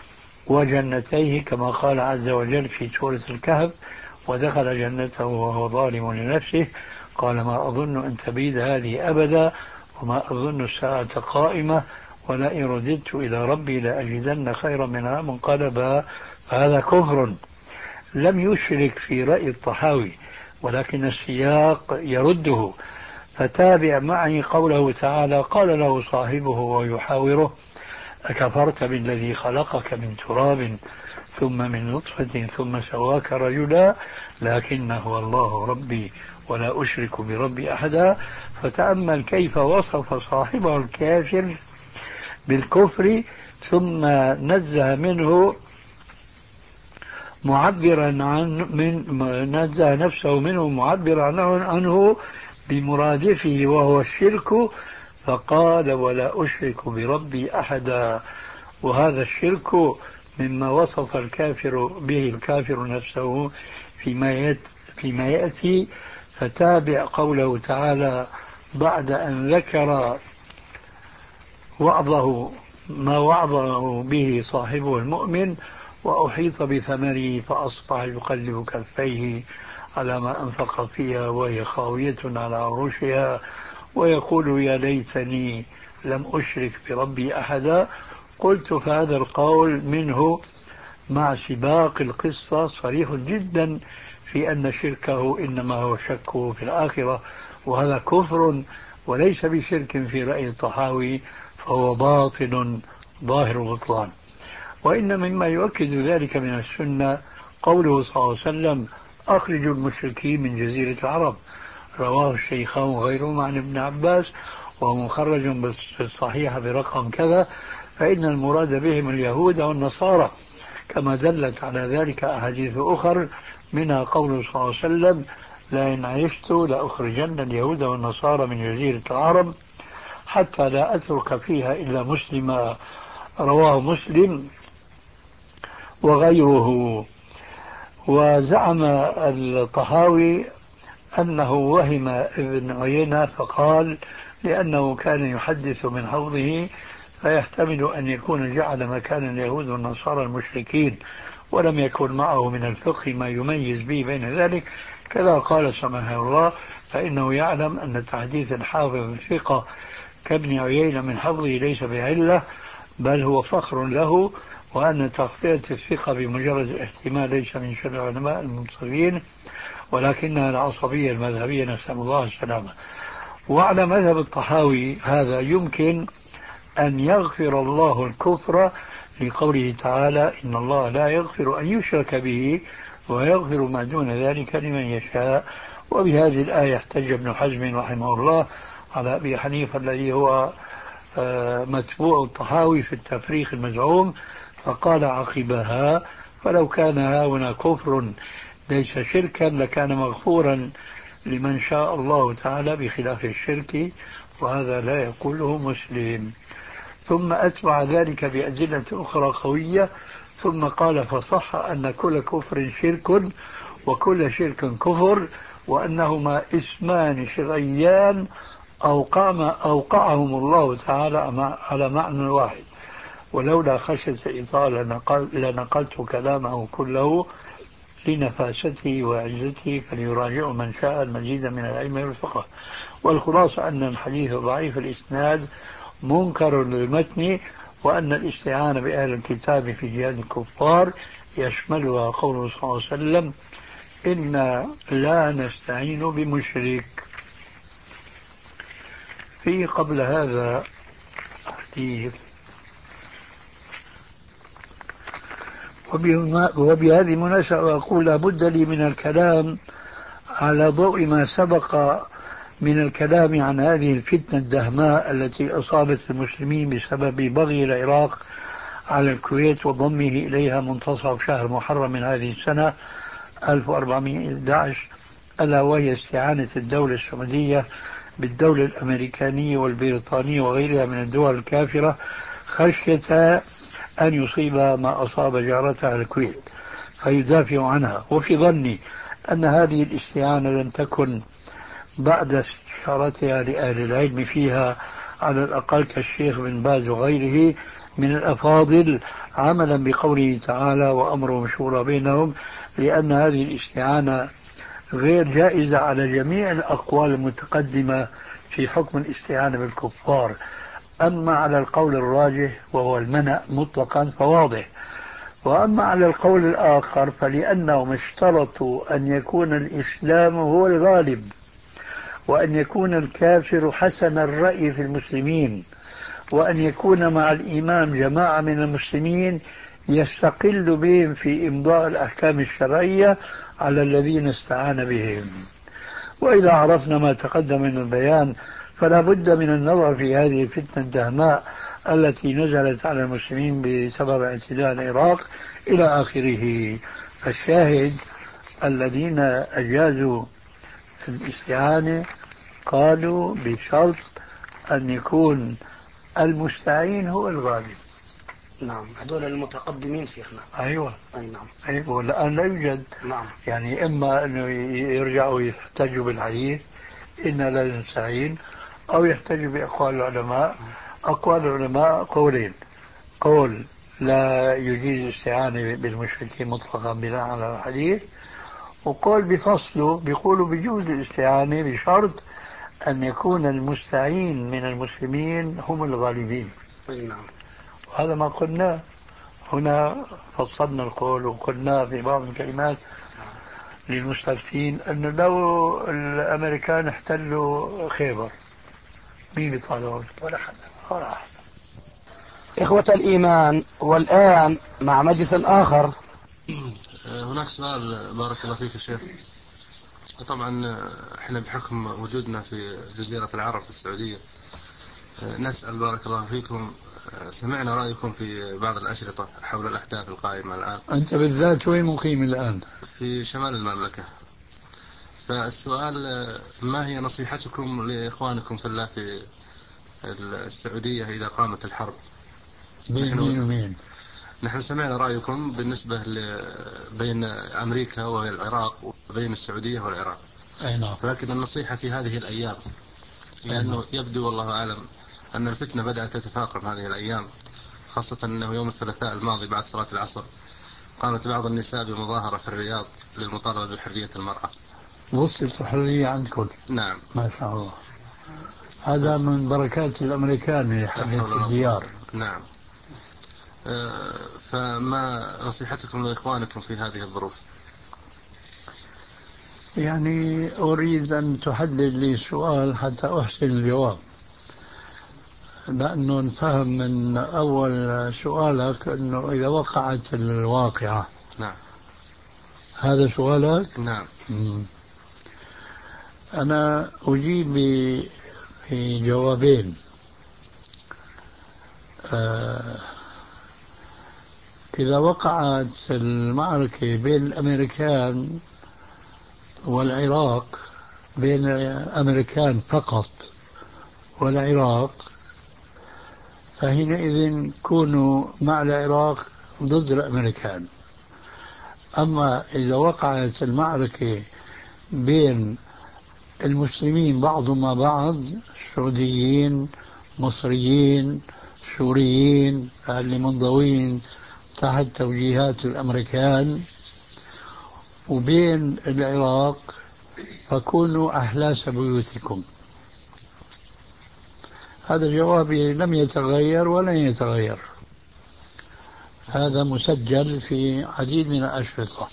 Speaker 5: وجنتيه كما قال عز وجل في سورة الكهف ودخل جنته وهو ظالم لنفسه قال ما أظن أن تبيد هذه أبدا وما أظن الساعة قائمة ولئن رددت إلى ربي لأجدن خيرا منها منقلبا. هذا كفر لم يشرك في رأي الطحاوي ولكن السياق يرده. فتابع معي قوله تعالى قال له صاحبه ويحاوره أكفرت بالذي خلقك من تراب ثم من نطفة ثم سواك رجلا لكن هو الله ربي ولا أشرك بربي أحدا. فتأمل كيف وصف صاحبه الكافر بالكفر ثم نزه منه معبرا عن من نزه نفسه منه معبرا عنه, عنه بمرادفه وهو الشرك فقال ولا أشرك بربي أحدا. وهذا الشرك مما وصف الكافر به الكافر نفسه فيما فيما يأتي. فتابع قوله تعالى بعد أن ذكر وعظه ما وعظه به صاحبه المؤمن وأحيط بثمره فأصبح يقلب كفيه على ما أنفق فيها وهي خاوية على عروشها ويقول يا ليتني لم أشرك بربي أحدا. قلت فهذا القول منه مع سباق القصة صريح جدا في أن شركه إنما هو شكه في الآخرة وهذا كفر وليس بشرك في رأي الطحاوي فهو باطل ظاهر بطلان. وإن مما يؤكد ذلك من السنة قوله صلى الله عليه وسلم أخرجوا المشركين من جزيرة العرب رواه الشيخان وغيرهما عن ابن عباس ومخرج بالصحيح برقم كذا فإن المراد بهم اليهود والنصارى كما دلت على ذلك أحاديث أخر منها قوله صلى الله عليه وسلم لئن عشت لأخرجن اليهود والنصارى من جزيرة العرب حتى لا أترك فيها إلا مسلما رواه مسلم وغيره. وزعم الطحاوي أنه وهم ابن عيينة فقال لأنه كان يحدث من حوضه فيحتمل أن يكون جعل مكان اليهود والنصارى المشركين ولم يكن معه من الفقه ما يميز به بين ذلك. كذا قال سمحه الله فإنه يعلم أن تحديث الحافظ الثقة كابن عيينة من حوضه ليس بعلة بل هو فخر له وأن تغطية الثقة بمجرد الاحتمال ليس من شر العلماء المنصفين ولكنها العصبية المذهبية نسأل الله السلامة. وعلى مذهب الطحاوي هذا يمكن أن يغفر الله الكفر لقوله تعالى إن الله لا يغفر أن يشرك به ويغفر ما دون ذلك لمن يشاء. وبهذه الآية احتج ابن حزم رحمه الله على أبي حنيفة الذي هو متبوع الطحاوي في التفريق المزعوم فقال عقبها فلو كان هاهنا كفر ليس شركا لكان مغفورا لمن شاء الله تعالى بخلاف الشرك، وهذا لا يقوله مسلم. ثم أتبع ذلك بأدلة أخرى قوية، ثم قال فصح أن كل كفر شرك وكل شرك كفر، وأنهما اسمان شرعيان أوقعهم الله تعالى على معنى واحد، ولولا خشية الإطالة لنقل لنقلت كلامه كله لنفاسته وعزته، فليراجع من شاء المزيد من العلم والفقه. والخلاصة أن الحديث ضعيف الإسناد منكر للمتن، وأن الاستعانة بأهل الكتاب في جهاد الكفار يشملها قوله صلى الله عليه وسلم إنا لا نستعين بمشرك. في قبل هذا حديث، وبهذه المناسبة أقول لابد لي من الكلام على ضوء ما سبق من الكلام عن هذه الفتنة الدهماء التي أصابت المسلمين بسبب بغي العراق على الكويت وضمه إليها منتصف شهر محرم من هذه السنة ألف وأربعمائة وأحد عشر، ألا وهي استعانة الدولة السعودية بالدولة الأمريكانية والبريطانية وغيرها من الدول الكافرة خشية أن يصيب ما أصاب جارتها الكويت فيدافع عنها. وفي ظني أن هذه الاستعانة لم تكن بعد استشارتها لأهل العلم فيها على الأقل كالشيخ بن باز وغيره من الأفاضل، عملا بقوله تعالى وأمرهم شورى بينهم، لأن هذه الاستعانة غير جائزة على جميع الأقوال المتقدمة في حكم الاستعانة بالكفار. أما على القول الراجح وهو المنع مطلقا فواضح، وأما على القول الآخر فلأنهم اشترطوا أن يكون الإسلام هو الغالب، وأن يكون الكافر حسن الرأي في المسلمين، وأن يكون مع الإمام جماعة من المسلمين يستقل بهم في إمضاء الأحكام الشرعية على الذين استعان بهم. وإذا عرفنا ما تقدم من البيان فلا بد من النظر في هذه الفتنة الدهماء التي نزلت على المسلمين بسبب اعتداء العراق إلى آخره. فالشاهد الذين أجازوا الاستعانة قالوا بشرط أن يكون المستعين هو الغالب.
Speaker 3: نعم، هذول المتقدمين شيخنا.
Speaker 5: أيوة.
Speaker 3: أي نعم.
Speaker 5: أيوة، الآن لا يوجد.
Speaker 3: نعم.
Speaker 5: يعني إما أنه يرجعوا يحتجوا بالحديث إنا لا نستعين، أو يحتجوا بأقوال العلماء. أقوال العلماء قولين: قول لا يجيز الاستعانة بالمشركين مطلقا بناء على الحديث، وقول بفصله بيقولوا بيجوز الاستعانة بشرط أن يكون المستعين من المسلمين هم الغالبين.
Speaker 3: نعم.
Speaker 5: وهذا ما قلنا هنا، فصلنا القول وقلنا في بعض الكلمات للمستفتين أنه لو الأمريكان احتلوا خيبر مين بيطالعون؟ ولا حدا ولا حدا.
Speaker 3: إخوة الإيمان، والآن مع مجلس آخر.
Speaker 8: هناك سؤال بارك الله فيك يا شيخ. طبعا احنا بحكم وجودنا في جزيرة العرب في السعودية نسأل بارك الله فيكم، سمعنا رأيكم في بعض الأشرطة حول الأحداث القائمة الآن.
Speaker 5: أنت بالذات وين مقيم الآن؟
Speaker 8: في شمال المملكة. فالسؤال ما هي نصيحتكم لإخوانكم في الله في السعودية إذا قامت الحرب؟
Speaker 5: بين مين ومين؟
Speaker 8: نحن سمعنا رأيكم بالنسبة بين أمريكا والعراق وبين السعودية والعراق.
Speaker 5: أي نعم.
Speaker 8: لكن النصيحة في هذه الأيام، لأنه يبدو والله أعلم أن الفتنة بدأت تتفاقم هذه الأيام، خاصة أنه يوم الثلاثاء الماضي بعد صلاة العصر قامت بعض النساء بمظاهرة في الرياض للمطالبة بحرية المرأة.
Speaker 5: وصلت الحرية عندكم؟
Speaker 8: نعم
Speaker 5: ما شاء الله، هذا من بركات الأمريكان اللي حدث في الديار.
Speaker 8: نعم. فما نصيحتكم لإخوانكم في هذه الظروف؟
Speaker 5: يعني أريد أن تحدد لي سؤال حتى أحسن الجواب، لأنه نفهم من أول سؤالك أنه إذا وقعت الواقعة.
Speaker 8: نعم.
Speaker 5: هذا سؤالك؟
Speaker 8: نعم.
Speaker 5: مم. أنا أجيب بجوابين. آه إذا وقعت المعركة بين الأمريكان
Speaker 1: والعراق بين الأمريكان فقط والعراق، فحينئذ كونوا مع العراق ضد الأمريكان. أما إذا وقعت المعركة بين المسلمين بعضهم مع بعض، سعوديين، مصريين، سوريين اللي منضوين تحت توجيهات الأمريكان، وبين العراق، فكونوا أحلاس بيوتكم. هذا جوابي لم يتغير ولن يتغير، هذا مسجل في عديد من الأشرطة.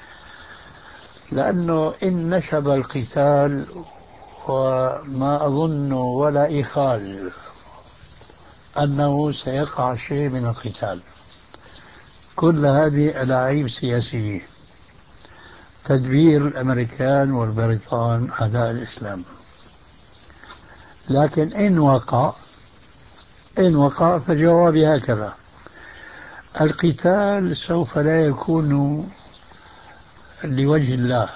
Speaker 1: لأنه إن نشب القتال، وما أظن ولا إخال أنه سيقع شيء من القتال، كل هذه ألاعيب سياسية، تدبير الأمريكان والبريطان أعداء الإسلام. لكن إن وقع إن وقع فجوابي هكذا: القتال سوف لا يكون لوجه الله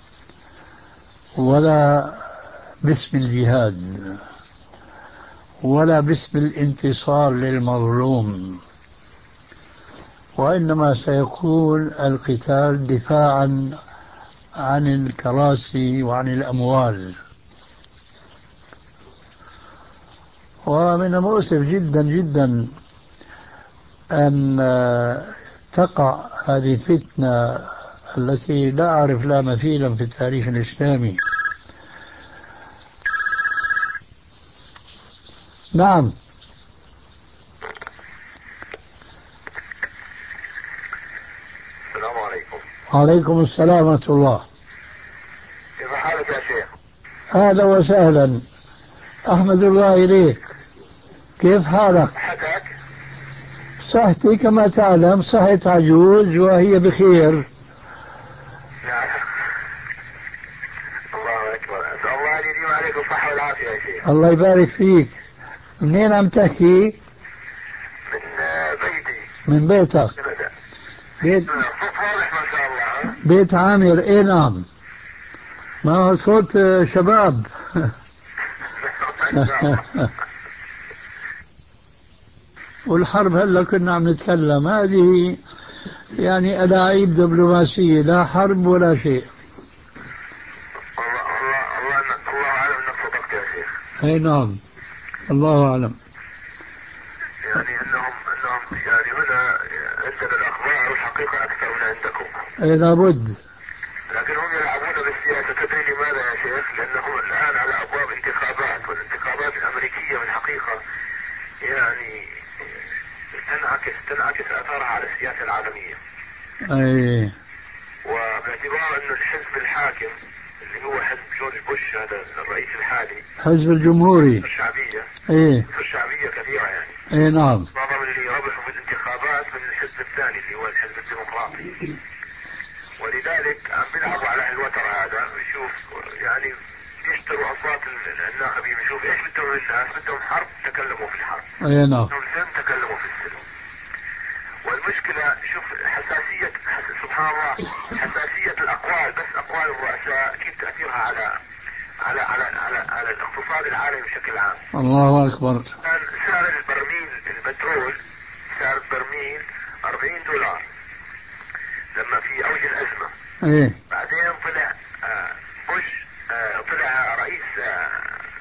Speaker 1: ولا باسم الجهاد ولا باسم الانتصار للمظلوم، وإنما سيكون القتال دفاعا عن الكراسي وعن الأموال. ومن المؤسف جدا جدا أن تقع هذه الفتنة التي لا أعرف لا مثيلا في التاريخ الإسلامي. نعم.
Speaker 2: السلام عليكم.
Speaker 1: وعليكم السلام ورحمة الله.
Speaker 2: كيف حالك يا شيخ؟
Speaker 1: أهلا وسهلا، أحمد الله إليك. كيف حالك؟
Speaker 2: صحتك؟
Speaker 1: صحتي كما تعلم صحة عجوز وهي بخير.
Speaker 2: نعم. الله أكبر. أسأل الله أن يديم عليك الصحة والعافية يا شيخ.
Speaker 1: الله يبارك فيك. منين عم تحكي؟
Speaker 2: من بيتي.
Speaker 1: من بيتك؟ بيت
Speaker 2: صوت واضح ما شاء الله.
Speaker 1: بيت عامر. ايه نعم، ما هو صوت شباب. والحرب هلا كنا عم نتكلم، هذه يعني ألاعيب دبلوماسية، لا حرب ولا شيء.
Speaker 2: الله الله الله الله أعلم أنك صدقت يا شيخ.
Speaker 1: اي نعم، الله أعلم.
Speaker 2: يعني أنهم أنهم يعني هنا عندنا الأخبار والحقيقة أكثر من عندكم.
Speaker 1: اي لابد.
Speaker 2: لكن هم يلعبون بالسياسة. تدري لماذا يا شيخ؟ لأنهم الآن على أبواب انتخابات، والانتخابات الأمريكية بالحقيقة يعني تنعكس تنعكس أثارها على السياسة العالمية.
Speaker 1: اي.
Speaker 2: وباعتبار أنه الحزب الحاكم اللي هو حزب جورج بوش، هذا الرئيس الحالي،
Speaker 1: حزب الجمهوري،
Speaker 2: الشعبية،
Speaker 1: ايه
Speaker 2: الشعبية كثيرة يعني.
Speaker 1: ايه نعم.
Speaker 2: معظم اللي ربحوا في الانتخابات من الحزب الثاني اللي هو الحزب الديمقراطي، ولذلك عم بيلعبوا على الوتر هذا. بيشوف يعني يشتروا اصوات الناخبين، بيشوف ايش بدهم الناس، بدهم حرب تكلموا في الحرب،
Speaker 1: اي نعم،
Speaker 2: بدهم سلم تكلموا في السلم. والمشكلة شوف حساسية، سبحان الله، حساسية الاقوال، بس اقوال الرؤساء كيف تأثيرها على على على على, على الاقتصاد العالمي بشكل عام.
Speaker 1: الله أكبر.
Speaker 2: كان سعر البرميل البترول، سعر البرميل أربعين دولار لما في اوج الازمة.
Speaker 1: ايه.
Speaker 2: بعدين طلع آه بوش، آه طلع رئيس آه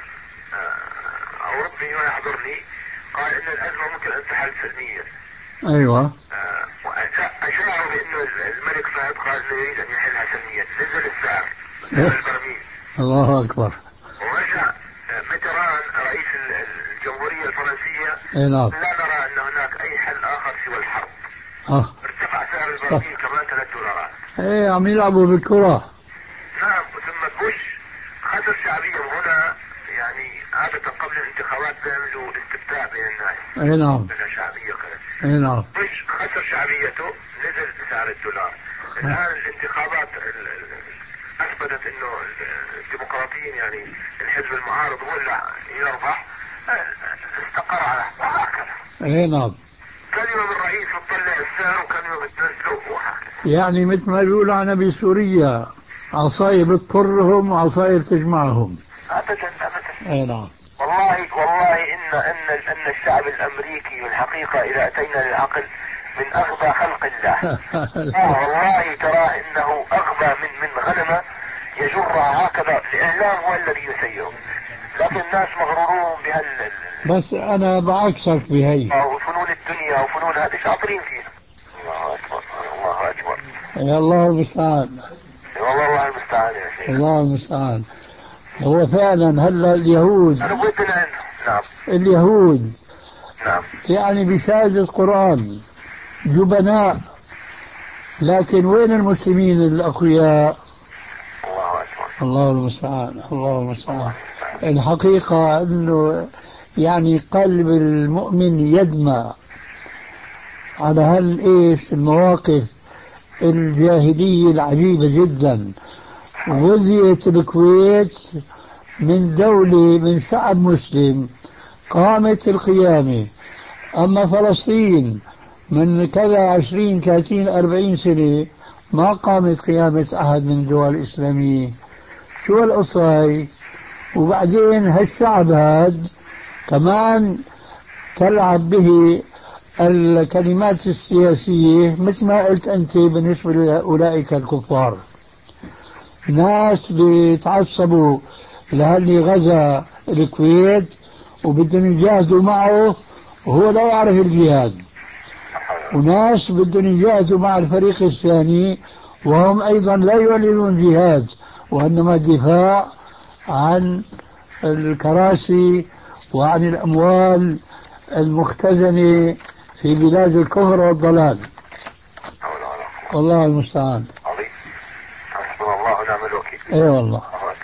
Speaker 2: آه اوروبي ما يحضرني، قال ان الازمة ممكن ان تحل سلميا.
Speaker 1: ايوه.
Speaker 2: آه اشاعوا بانه الملك فهد قال انه يريد ان يحلها سلميا، نزل السعر، سعر البرميل.
Speaker 1: الله اكبر.
Speaker 2: ورجع ميتران رئيس الجمهورية الفرنسية،
Speaker 1: اي نعم،
Speaker 2: لا نرى ان هناك اي حل اخر سوى الحرب.
Speaker 1: اه
Speaker 2: ارتفع سعر البرميل كمان ثلاث دولارات.
Speaker 1: ايه عم يلعبوا بالكرة.
Speaker 2: نعم. ثم بوش خسر شعبية، وهنا يعني عادة قبل الانتخابات بيعملوا استفتاء بين الناس.
Speaker 1: اي نعم.
Speaker 2: بين شعبية كذا.
Speaker 1: اي نعم.
Speaker 2: بوش خسر شعبيته، نزل سعر الدولار. الان الانتخابات اثبتت انه الديمقراطيين يعني الحزب المعارض هو اللي يربح، استقر على وهكذا.
Speaker 1: اي نعم.
Speaker 2: كلمة من الرئيس بتطلع السعر، وكلمة بتنزله، وهكذا.
Speaker 1: يعني مثل ما بيقولوا عنا بسوريا عصاية بتضرهم وعصاية بتجمعهم.
Speaker 2: ابدا ابدا.
Speaker 1: اي نعم.
Speaker 2: والله والله ان ان ان الشعب الامريكي والحقيقه اذا اتينا للعقل من اغبى خلق الله. آه والله تراه انه اغبى من من غنمه يجرها هكذا. الاعلام هو الذي يسيره، لكن الناس مغرورون بهال.
Speaker 1: بس انا بعكسك بهي.
Speaker 2: وفنون الدنيا وفنون هذه شاطرين فيها. الله اكبر الله اكبر.
Speaker 1: يا الله المستعان.
Speaker 2: والله الله المستعان يا شيخ.
Speaker 1: الله المستعان. هو فعلا هلا اليهود.
Speaker 2: انا قلت عنه. نعم.
Speaker 1: اليهود.
Speaker 2: نعم.
Speaker 1: يعني بشهادة قرآن جبناء، لكن وين المسلمين الأقوياء؟
Speaker 2: الله أكبر.
Speaker 1: الله المستعان الله المستعان. الحقيقة أنه يعني قلب المؤمن يدمع على هالإيش المواقف الجاهلية العجيبة جدا. غزيت الكويت من دولة من شعب مسلم قامت القيامة، أما فلسطين من كذا عشرين ثلاثين أربعين سنة ما قامت قيامة أحد من الدول الإسلامية. شو القصة هاي؟ وبعدين هالشعب هاد كمان تلعب به الكلمات السياسية مثل ما قلت أنت بالنسبة لأولئك الكفار. ناس بيتعصبوا لهاللي غزا الكويت وبدهم يجاهدوا معه وهو لا يعرف الجهاد، وناس بدهم يجاهدوا مع الفريق الثاني وهم أيضا لا يعلنون جهاد وإنما الدفاع عن الكراسي وعن الأموال المختزنة في بلاد الكفر والضلال. والله المستعان.
Speaker 2: حسبنا الله ونعم الوكيل.
Speaker 1: اي والله.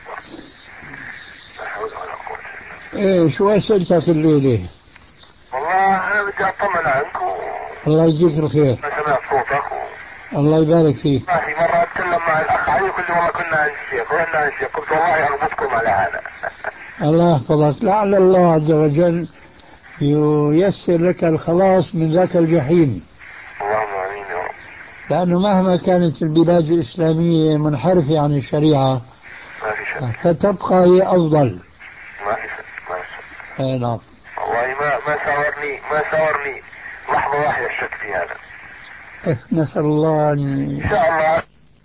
Speaker 1: ايه شو اسئلتك الليلة؟
Speaker 2: والله انا بدي اطمن عنك و...
Speaker 1: الله يجزيك الخير.
Speaker 2: سمعت صوتك و...
Speaker 1: الله يبارك فيك.
Speaker 2: ما في مرة اتكلم مع الاخ علي يقول لي والله كنا عند الشيخ وكنا عند الشيخ، قلت والله اربطكم على هذا.
Speaker 1: الله يحفظك. لعل الله عز وجل ييسر لك الخلاص من ذاك الجحيم.
Speaker 2: اللهم امين يا رب.
Speaker 1: لأنه مهما كانت البلاد الإسلامية منحرفة عن الشريعة
Speaker 2: ما في شك.
Speaker 1: فتبقى هي أفضل.
Speaker 2: ما في شك ما في شك.
Speaker 1: اي نعم.
Speaker 2: والله ما ما ساورني ما ساورني لحظة واحدة الشك في هذا.
Speaker 1: إيه نسأل الله أن
Speaker 2: إن شاء الله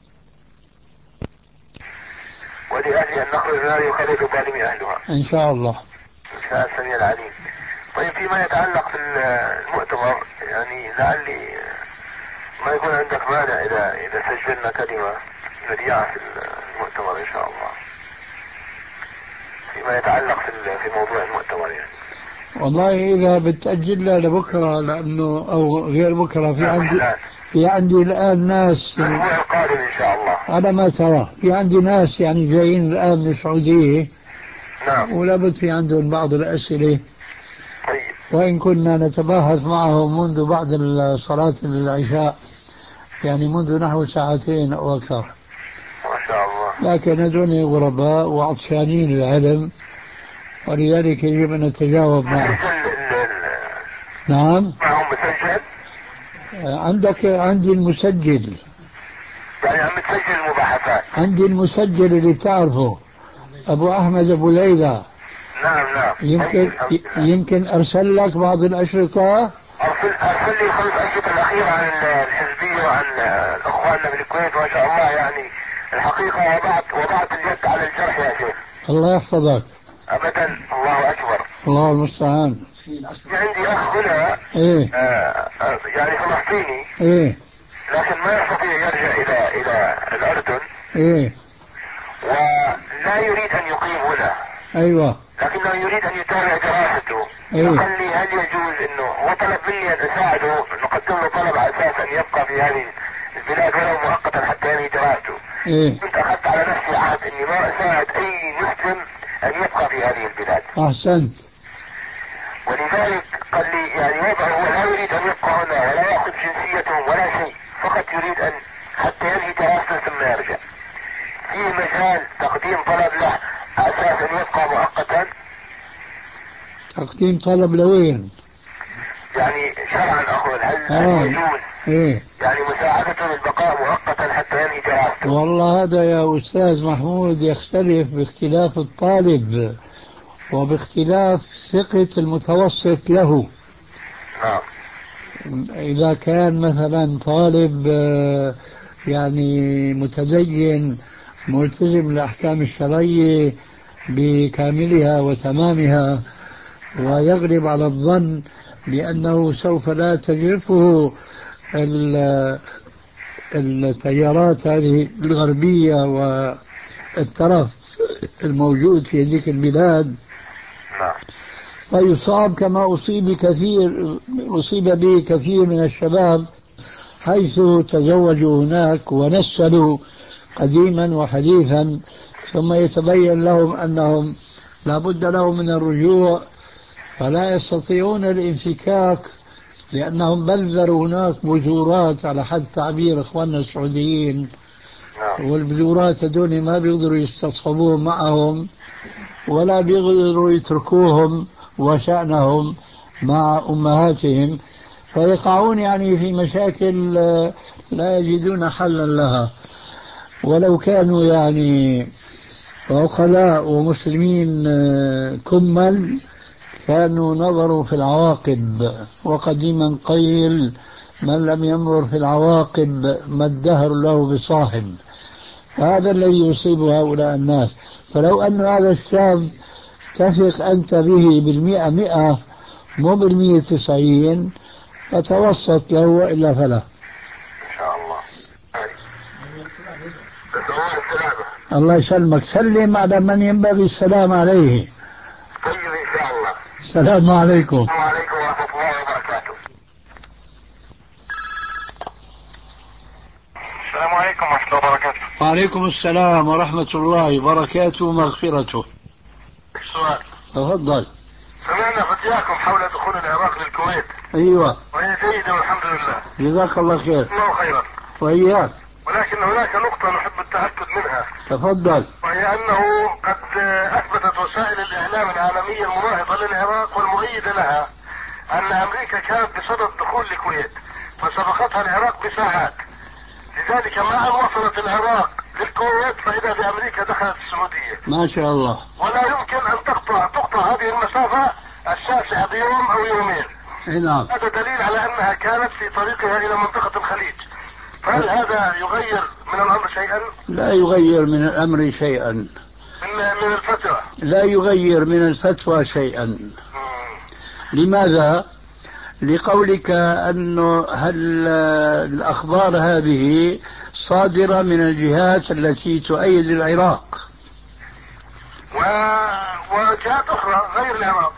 Speaker 2: ولأهل أن نخرج من هذه وخليل ظالم أهلها.
Speaker 1: إن شاء الله.
Speaker 2: إن شاء السميع العليم. طيب فيما يتعلق في المؤتمر يعني لعلي ما يكون عندك مانع إذا إذا سجلنا كلمة مذيعة في المؤتمر إن شاء الله فيما يتعلق في في موضوع المؤتمر يعني.
Speaker 1: والله إذا بتأجلنا لبكرة لأنه أو غير بكرة في عندي في عندي الآن ناس
Speaker 2: الأسبوع القادم إن شاء الله.
Speaker 1: أنا ما ترى في عندي ناس يعني جايين الآن من السعودية.
Speaker 2: نعم.
Speaker 1: ولابد في عندهم بعض الأسئلة.
Speaker 2: طيب.
Speaker 1: وإن كنا نتباحث معهم منذ بعد صلاة العشاء يعني منذ نحو ساعتين أو أكثر.
Speaker 2: ما شاء الله.
Speaker 1: لكن هذول غرباء وعطشانين العلم ولذلك يجب أن نتجاوب معهم. نعم.
Speaker 2: معهم مسجل؟
Speaker 1: عندك عندي المسجل.
Speaker 2: يعني عم تسجل المباحثات؟
Speaker 1: عندي المسجل اللي بتعرفه أبو أحمد أبو ليلى.
Speaker 2: نعم نعم.
Speaker 1: يمكن يمكن أرسل لك بعض الأشرطة.
Speaker 2: أرسل أرسل لي خمس أشرطة الأخيرة عن الحزبية وعن أخواننا بالكويت ما شاء الله يعني الحقيقة وضعت وضعت اليد على الجرح يا شيخ.
Speaker 1: الله يحفظك.
Speaker 2: أبدا الله أكبر.
Speaker 1: الله المستعان.
Speaker 2: عندي أخ هنا
Speaker 1: إيه؟
Speaker 2: آه يعني فلسطيني.
Speaker 1: إيه؟
Speaker 2: لكن ما يستطيع يرجع إلى إلى الأردن.
Speaker 1: إيه؟
Speaker 2: ولا يريد أن يقيم هنا.
Speaker 1: أيوة.
Speaker 2: لكنه يريد أن يتابع دراسته.
Speaker 1: إيه؟
Speaker 2: فقال لي هل يجوز إنه هو طلب مني أن أساعده نقدم له طلب على أساس أن يبقى في هذه البلاد ولو مؤقتا حتى ينهي دراسته.
Speaker 1: إيه؟
Speaker 2: كنت أخذت على نفسي عهد إني ما أساعد أي مسلم أن يبقى في هذه البلاد.
Speaker 1: أحسنت.
Speaker 2: ولذلك قال لي يعني وضعه هو لا يريد أن يبقى هنا ولا يأخذ جنسيتهم ولا شيء، فقط يريد أن حتى ينهي دراسته ثم يرجع. في مجال تقديم طلب له على أساس أن يبقى مؤقتا.
Speaker 1: تقديم طلب لوين؟
Speaker 2: يعني شرعا أقول هل, هل
Speaker 1: آه.
Speaker 2: يجوز
Speaker 1: إيه؟
Speaker 2: يعني مساعدته للبقاء مؤقتا حتى ينهي دراسته.
Speaker 1: والله هذا يا أستاذ محمود يختلف باختلاف الطالب وباختلاف ثقة المتوسط له.
Speaker 2: نعم.
Speaker 1: إذا كان مثلا طالب يعني متدين ملتزم بالأحكام الشرعية بكاملها وتمامها ويغلب على الظن بأنه سوف لا تجرفه التيارات هذه الغربية والترف الموجود في ذيك البلاد، فيصاب كما أصيب كثير أصيب به كثير من الشباب حيث تزوجوا هناك ونسلوا قديما وحديثا، ثم يتبين لهم أنهم لا بد لهم من الرجوع، فلا يستطيعون الانفكاك لأنهم بذروا هناك بذورات على حد تعبير إخواننا السعوديين، والبذورات هذول ما بيقدروا يستصحبوهم معهم ولا بيقدروا يتركوهم وشأنهم مع أمهاتهم، فيقعون يعني في مشاكل لا يجدون حلا لها. ولو كانوا يعني عقلاء ومسلمين كمل كانوا نظروا في العواقب، وقديما قيل من لم ينظر في العواقب ما الدهر له بصاحب. هذا الذي يصيب هؤلاء الناس. فلو أن هذا الشاب تثق أنت به بالمئة مئة مو بالمئة تسعين فتوسط له وإلا فلا.
Speaker 2: إن شاء الله.
Speaker 1: الله يسلمك. سلم على من ينبغي السلام عليه.
Speaker 2: طيب إن شاء الله.
Speaker 1: السلام عليكم.
Speaker 2: وعليكم ورحمة الله وبركاته. السلام عليكم ورحمة الله وبركاته.
Speaker 1: وعليكم السلام ورحمة الله وبركاته ومغفرته.
Speaker 2: سؤال.
Speaker 1: تفضل.
Speaker 2: سمعنا فتياكم حول دخول العراق للكويت.
Speaker 1: أيوة.
Speaker 2: وهي جيدة والحمد لله.
Speaker 1: جزاك الله خير.
Speaker 2: الله خيرا.
Speaker 1: وإياك.
Speaker 2: ولكن هناك نقطة نحب التأكد منها.
Speaker 1: تفضل.
Speaker 2: وهي أنه قد أثبتت وسائل الإعلام العالمية المناهضة للعراق والمؤيدة لها أن أمريكا كانت بصدد دخول الكويت فسبقتها العراق بساعات، لذلك ما أن وصلت العراق للكويت فإذا بأمريكا دخلت السعودية.
Speaker 1: ما شاء الله.
Speaker 2: ولا يمكن أن تقطع تقطع هذه المسافة الشاسعة بيوم أو يومين.
Speaker 1: نعم.
Speaker 2: هذا دليل على أنها كانت في طريقها إلى منطقة الخليج. فهل هذا يغير من الأمر شيئا؟
Speaker 1: لا يغير من الأمر شيئا.
Speaker 2: من من الفتوى؟
Speaker 1: لا يغير من الفتوى شيئا. مم. لماذا؟ لقولك أنه هل الأخبار هذه صادرة من الجهات التي تؤيد العراق
Speaker 2: و... وجهات أخرى غير العراق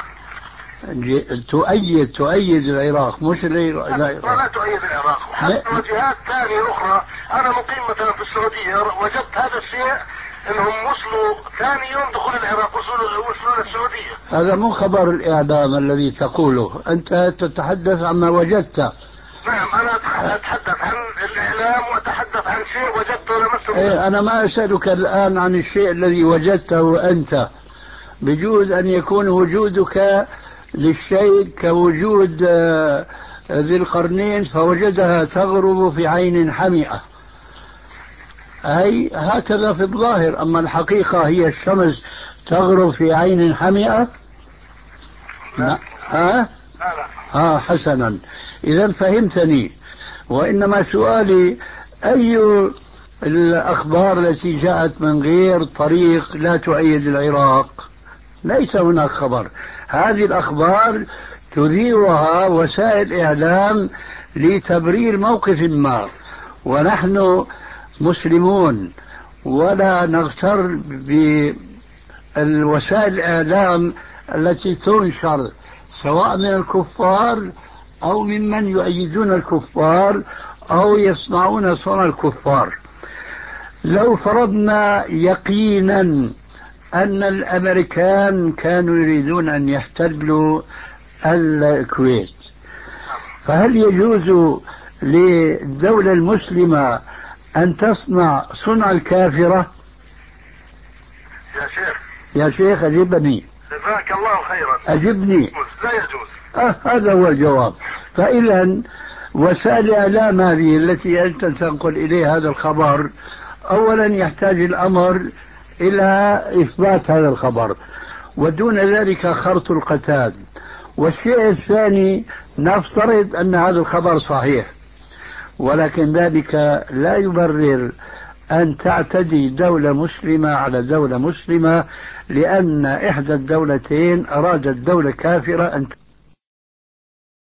Speaker 1: تؤيد تؤيد العراق مش العراق.
Speaker 2: لا تؤيد العراق، وحتى وجهات ثانية أخرى. أنا مقيم مثلا في السعودية وجدت هذا الشيء انهم وصلوا ثاني يوم دخول العراق وصلوا وصلوا للسعوديه.
Speaker 1: هذا مو خبر الاعلام الذي تقوله، انت تتحدث عما وجدت.
Speaker 2: نعم انا اتحدث عن الاعلام واتحدث عن شيء وجدته لمسه.
Speaker 1: إيه انا ما اسالك الان عن الشيء الذي وجدته انت، بجوز ان يكون وجودك للشيء كوجود ذي القرنين فوجدها تغرب في عين حمئة، أي هكذا في الظاهر. أما الحقيقة هي الشمس تغرب في عين حمئة. لا. ها؟ ها حسنا، إذا فهمتني. وإنما سؤالي أي الأخبار التي جاءت من غير طريق لا تؤيد العراق؟ ليس هناك خبر. هذه الأخبار تذيعها وسائل إعلام لتبرير موقف ما، ونحن مسلمون ولا نغتر بالوسائل الإعلام التي تنشر سواء من الكفار أو ممن يؤيدون الكفار أو يصنعون صنع الكفار. لو فرضنا يقينا أن الأمريكان كانوا يريدون أن يحتلوا الكويت، فهل يجوز للدولة المسلمة أن تصنع صنع الكافرة؟
Speaker 2: يا شيخ
Speaker 1: يا شيخ أجبني.
Speaker 2: جزاك الله خيرا.
Speaker 1: أجبني.
Speaker 2: لا يجوز.
Speaker 1: آه هذا هو الجواب. فإذا وسائل الإعلام هذه التي أنت تنقل إليه هذا الخبر، أولا يحتاج الأمر إلى إثبات هذا الخبر، ودون ذلك خرط القتال. والشيء الثاني، نفترض أن هذا الخبر صحيح، ولكن ذلك لا يبرر أن تعتدي دولة مسلمة على دولة مسلمة لأن إحدى الدولتين أرادت دولة كافرة أن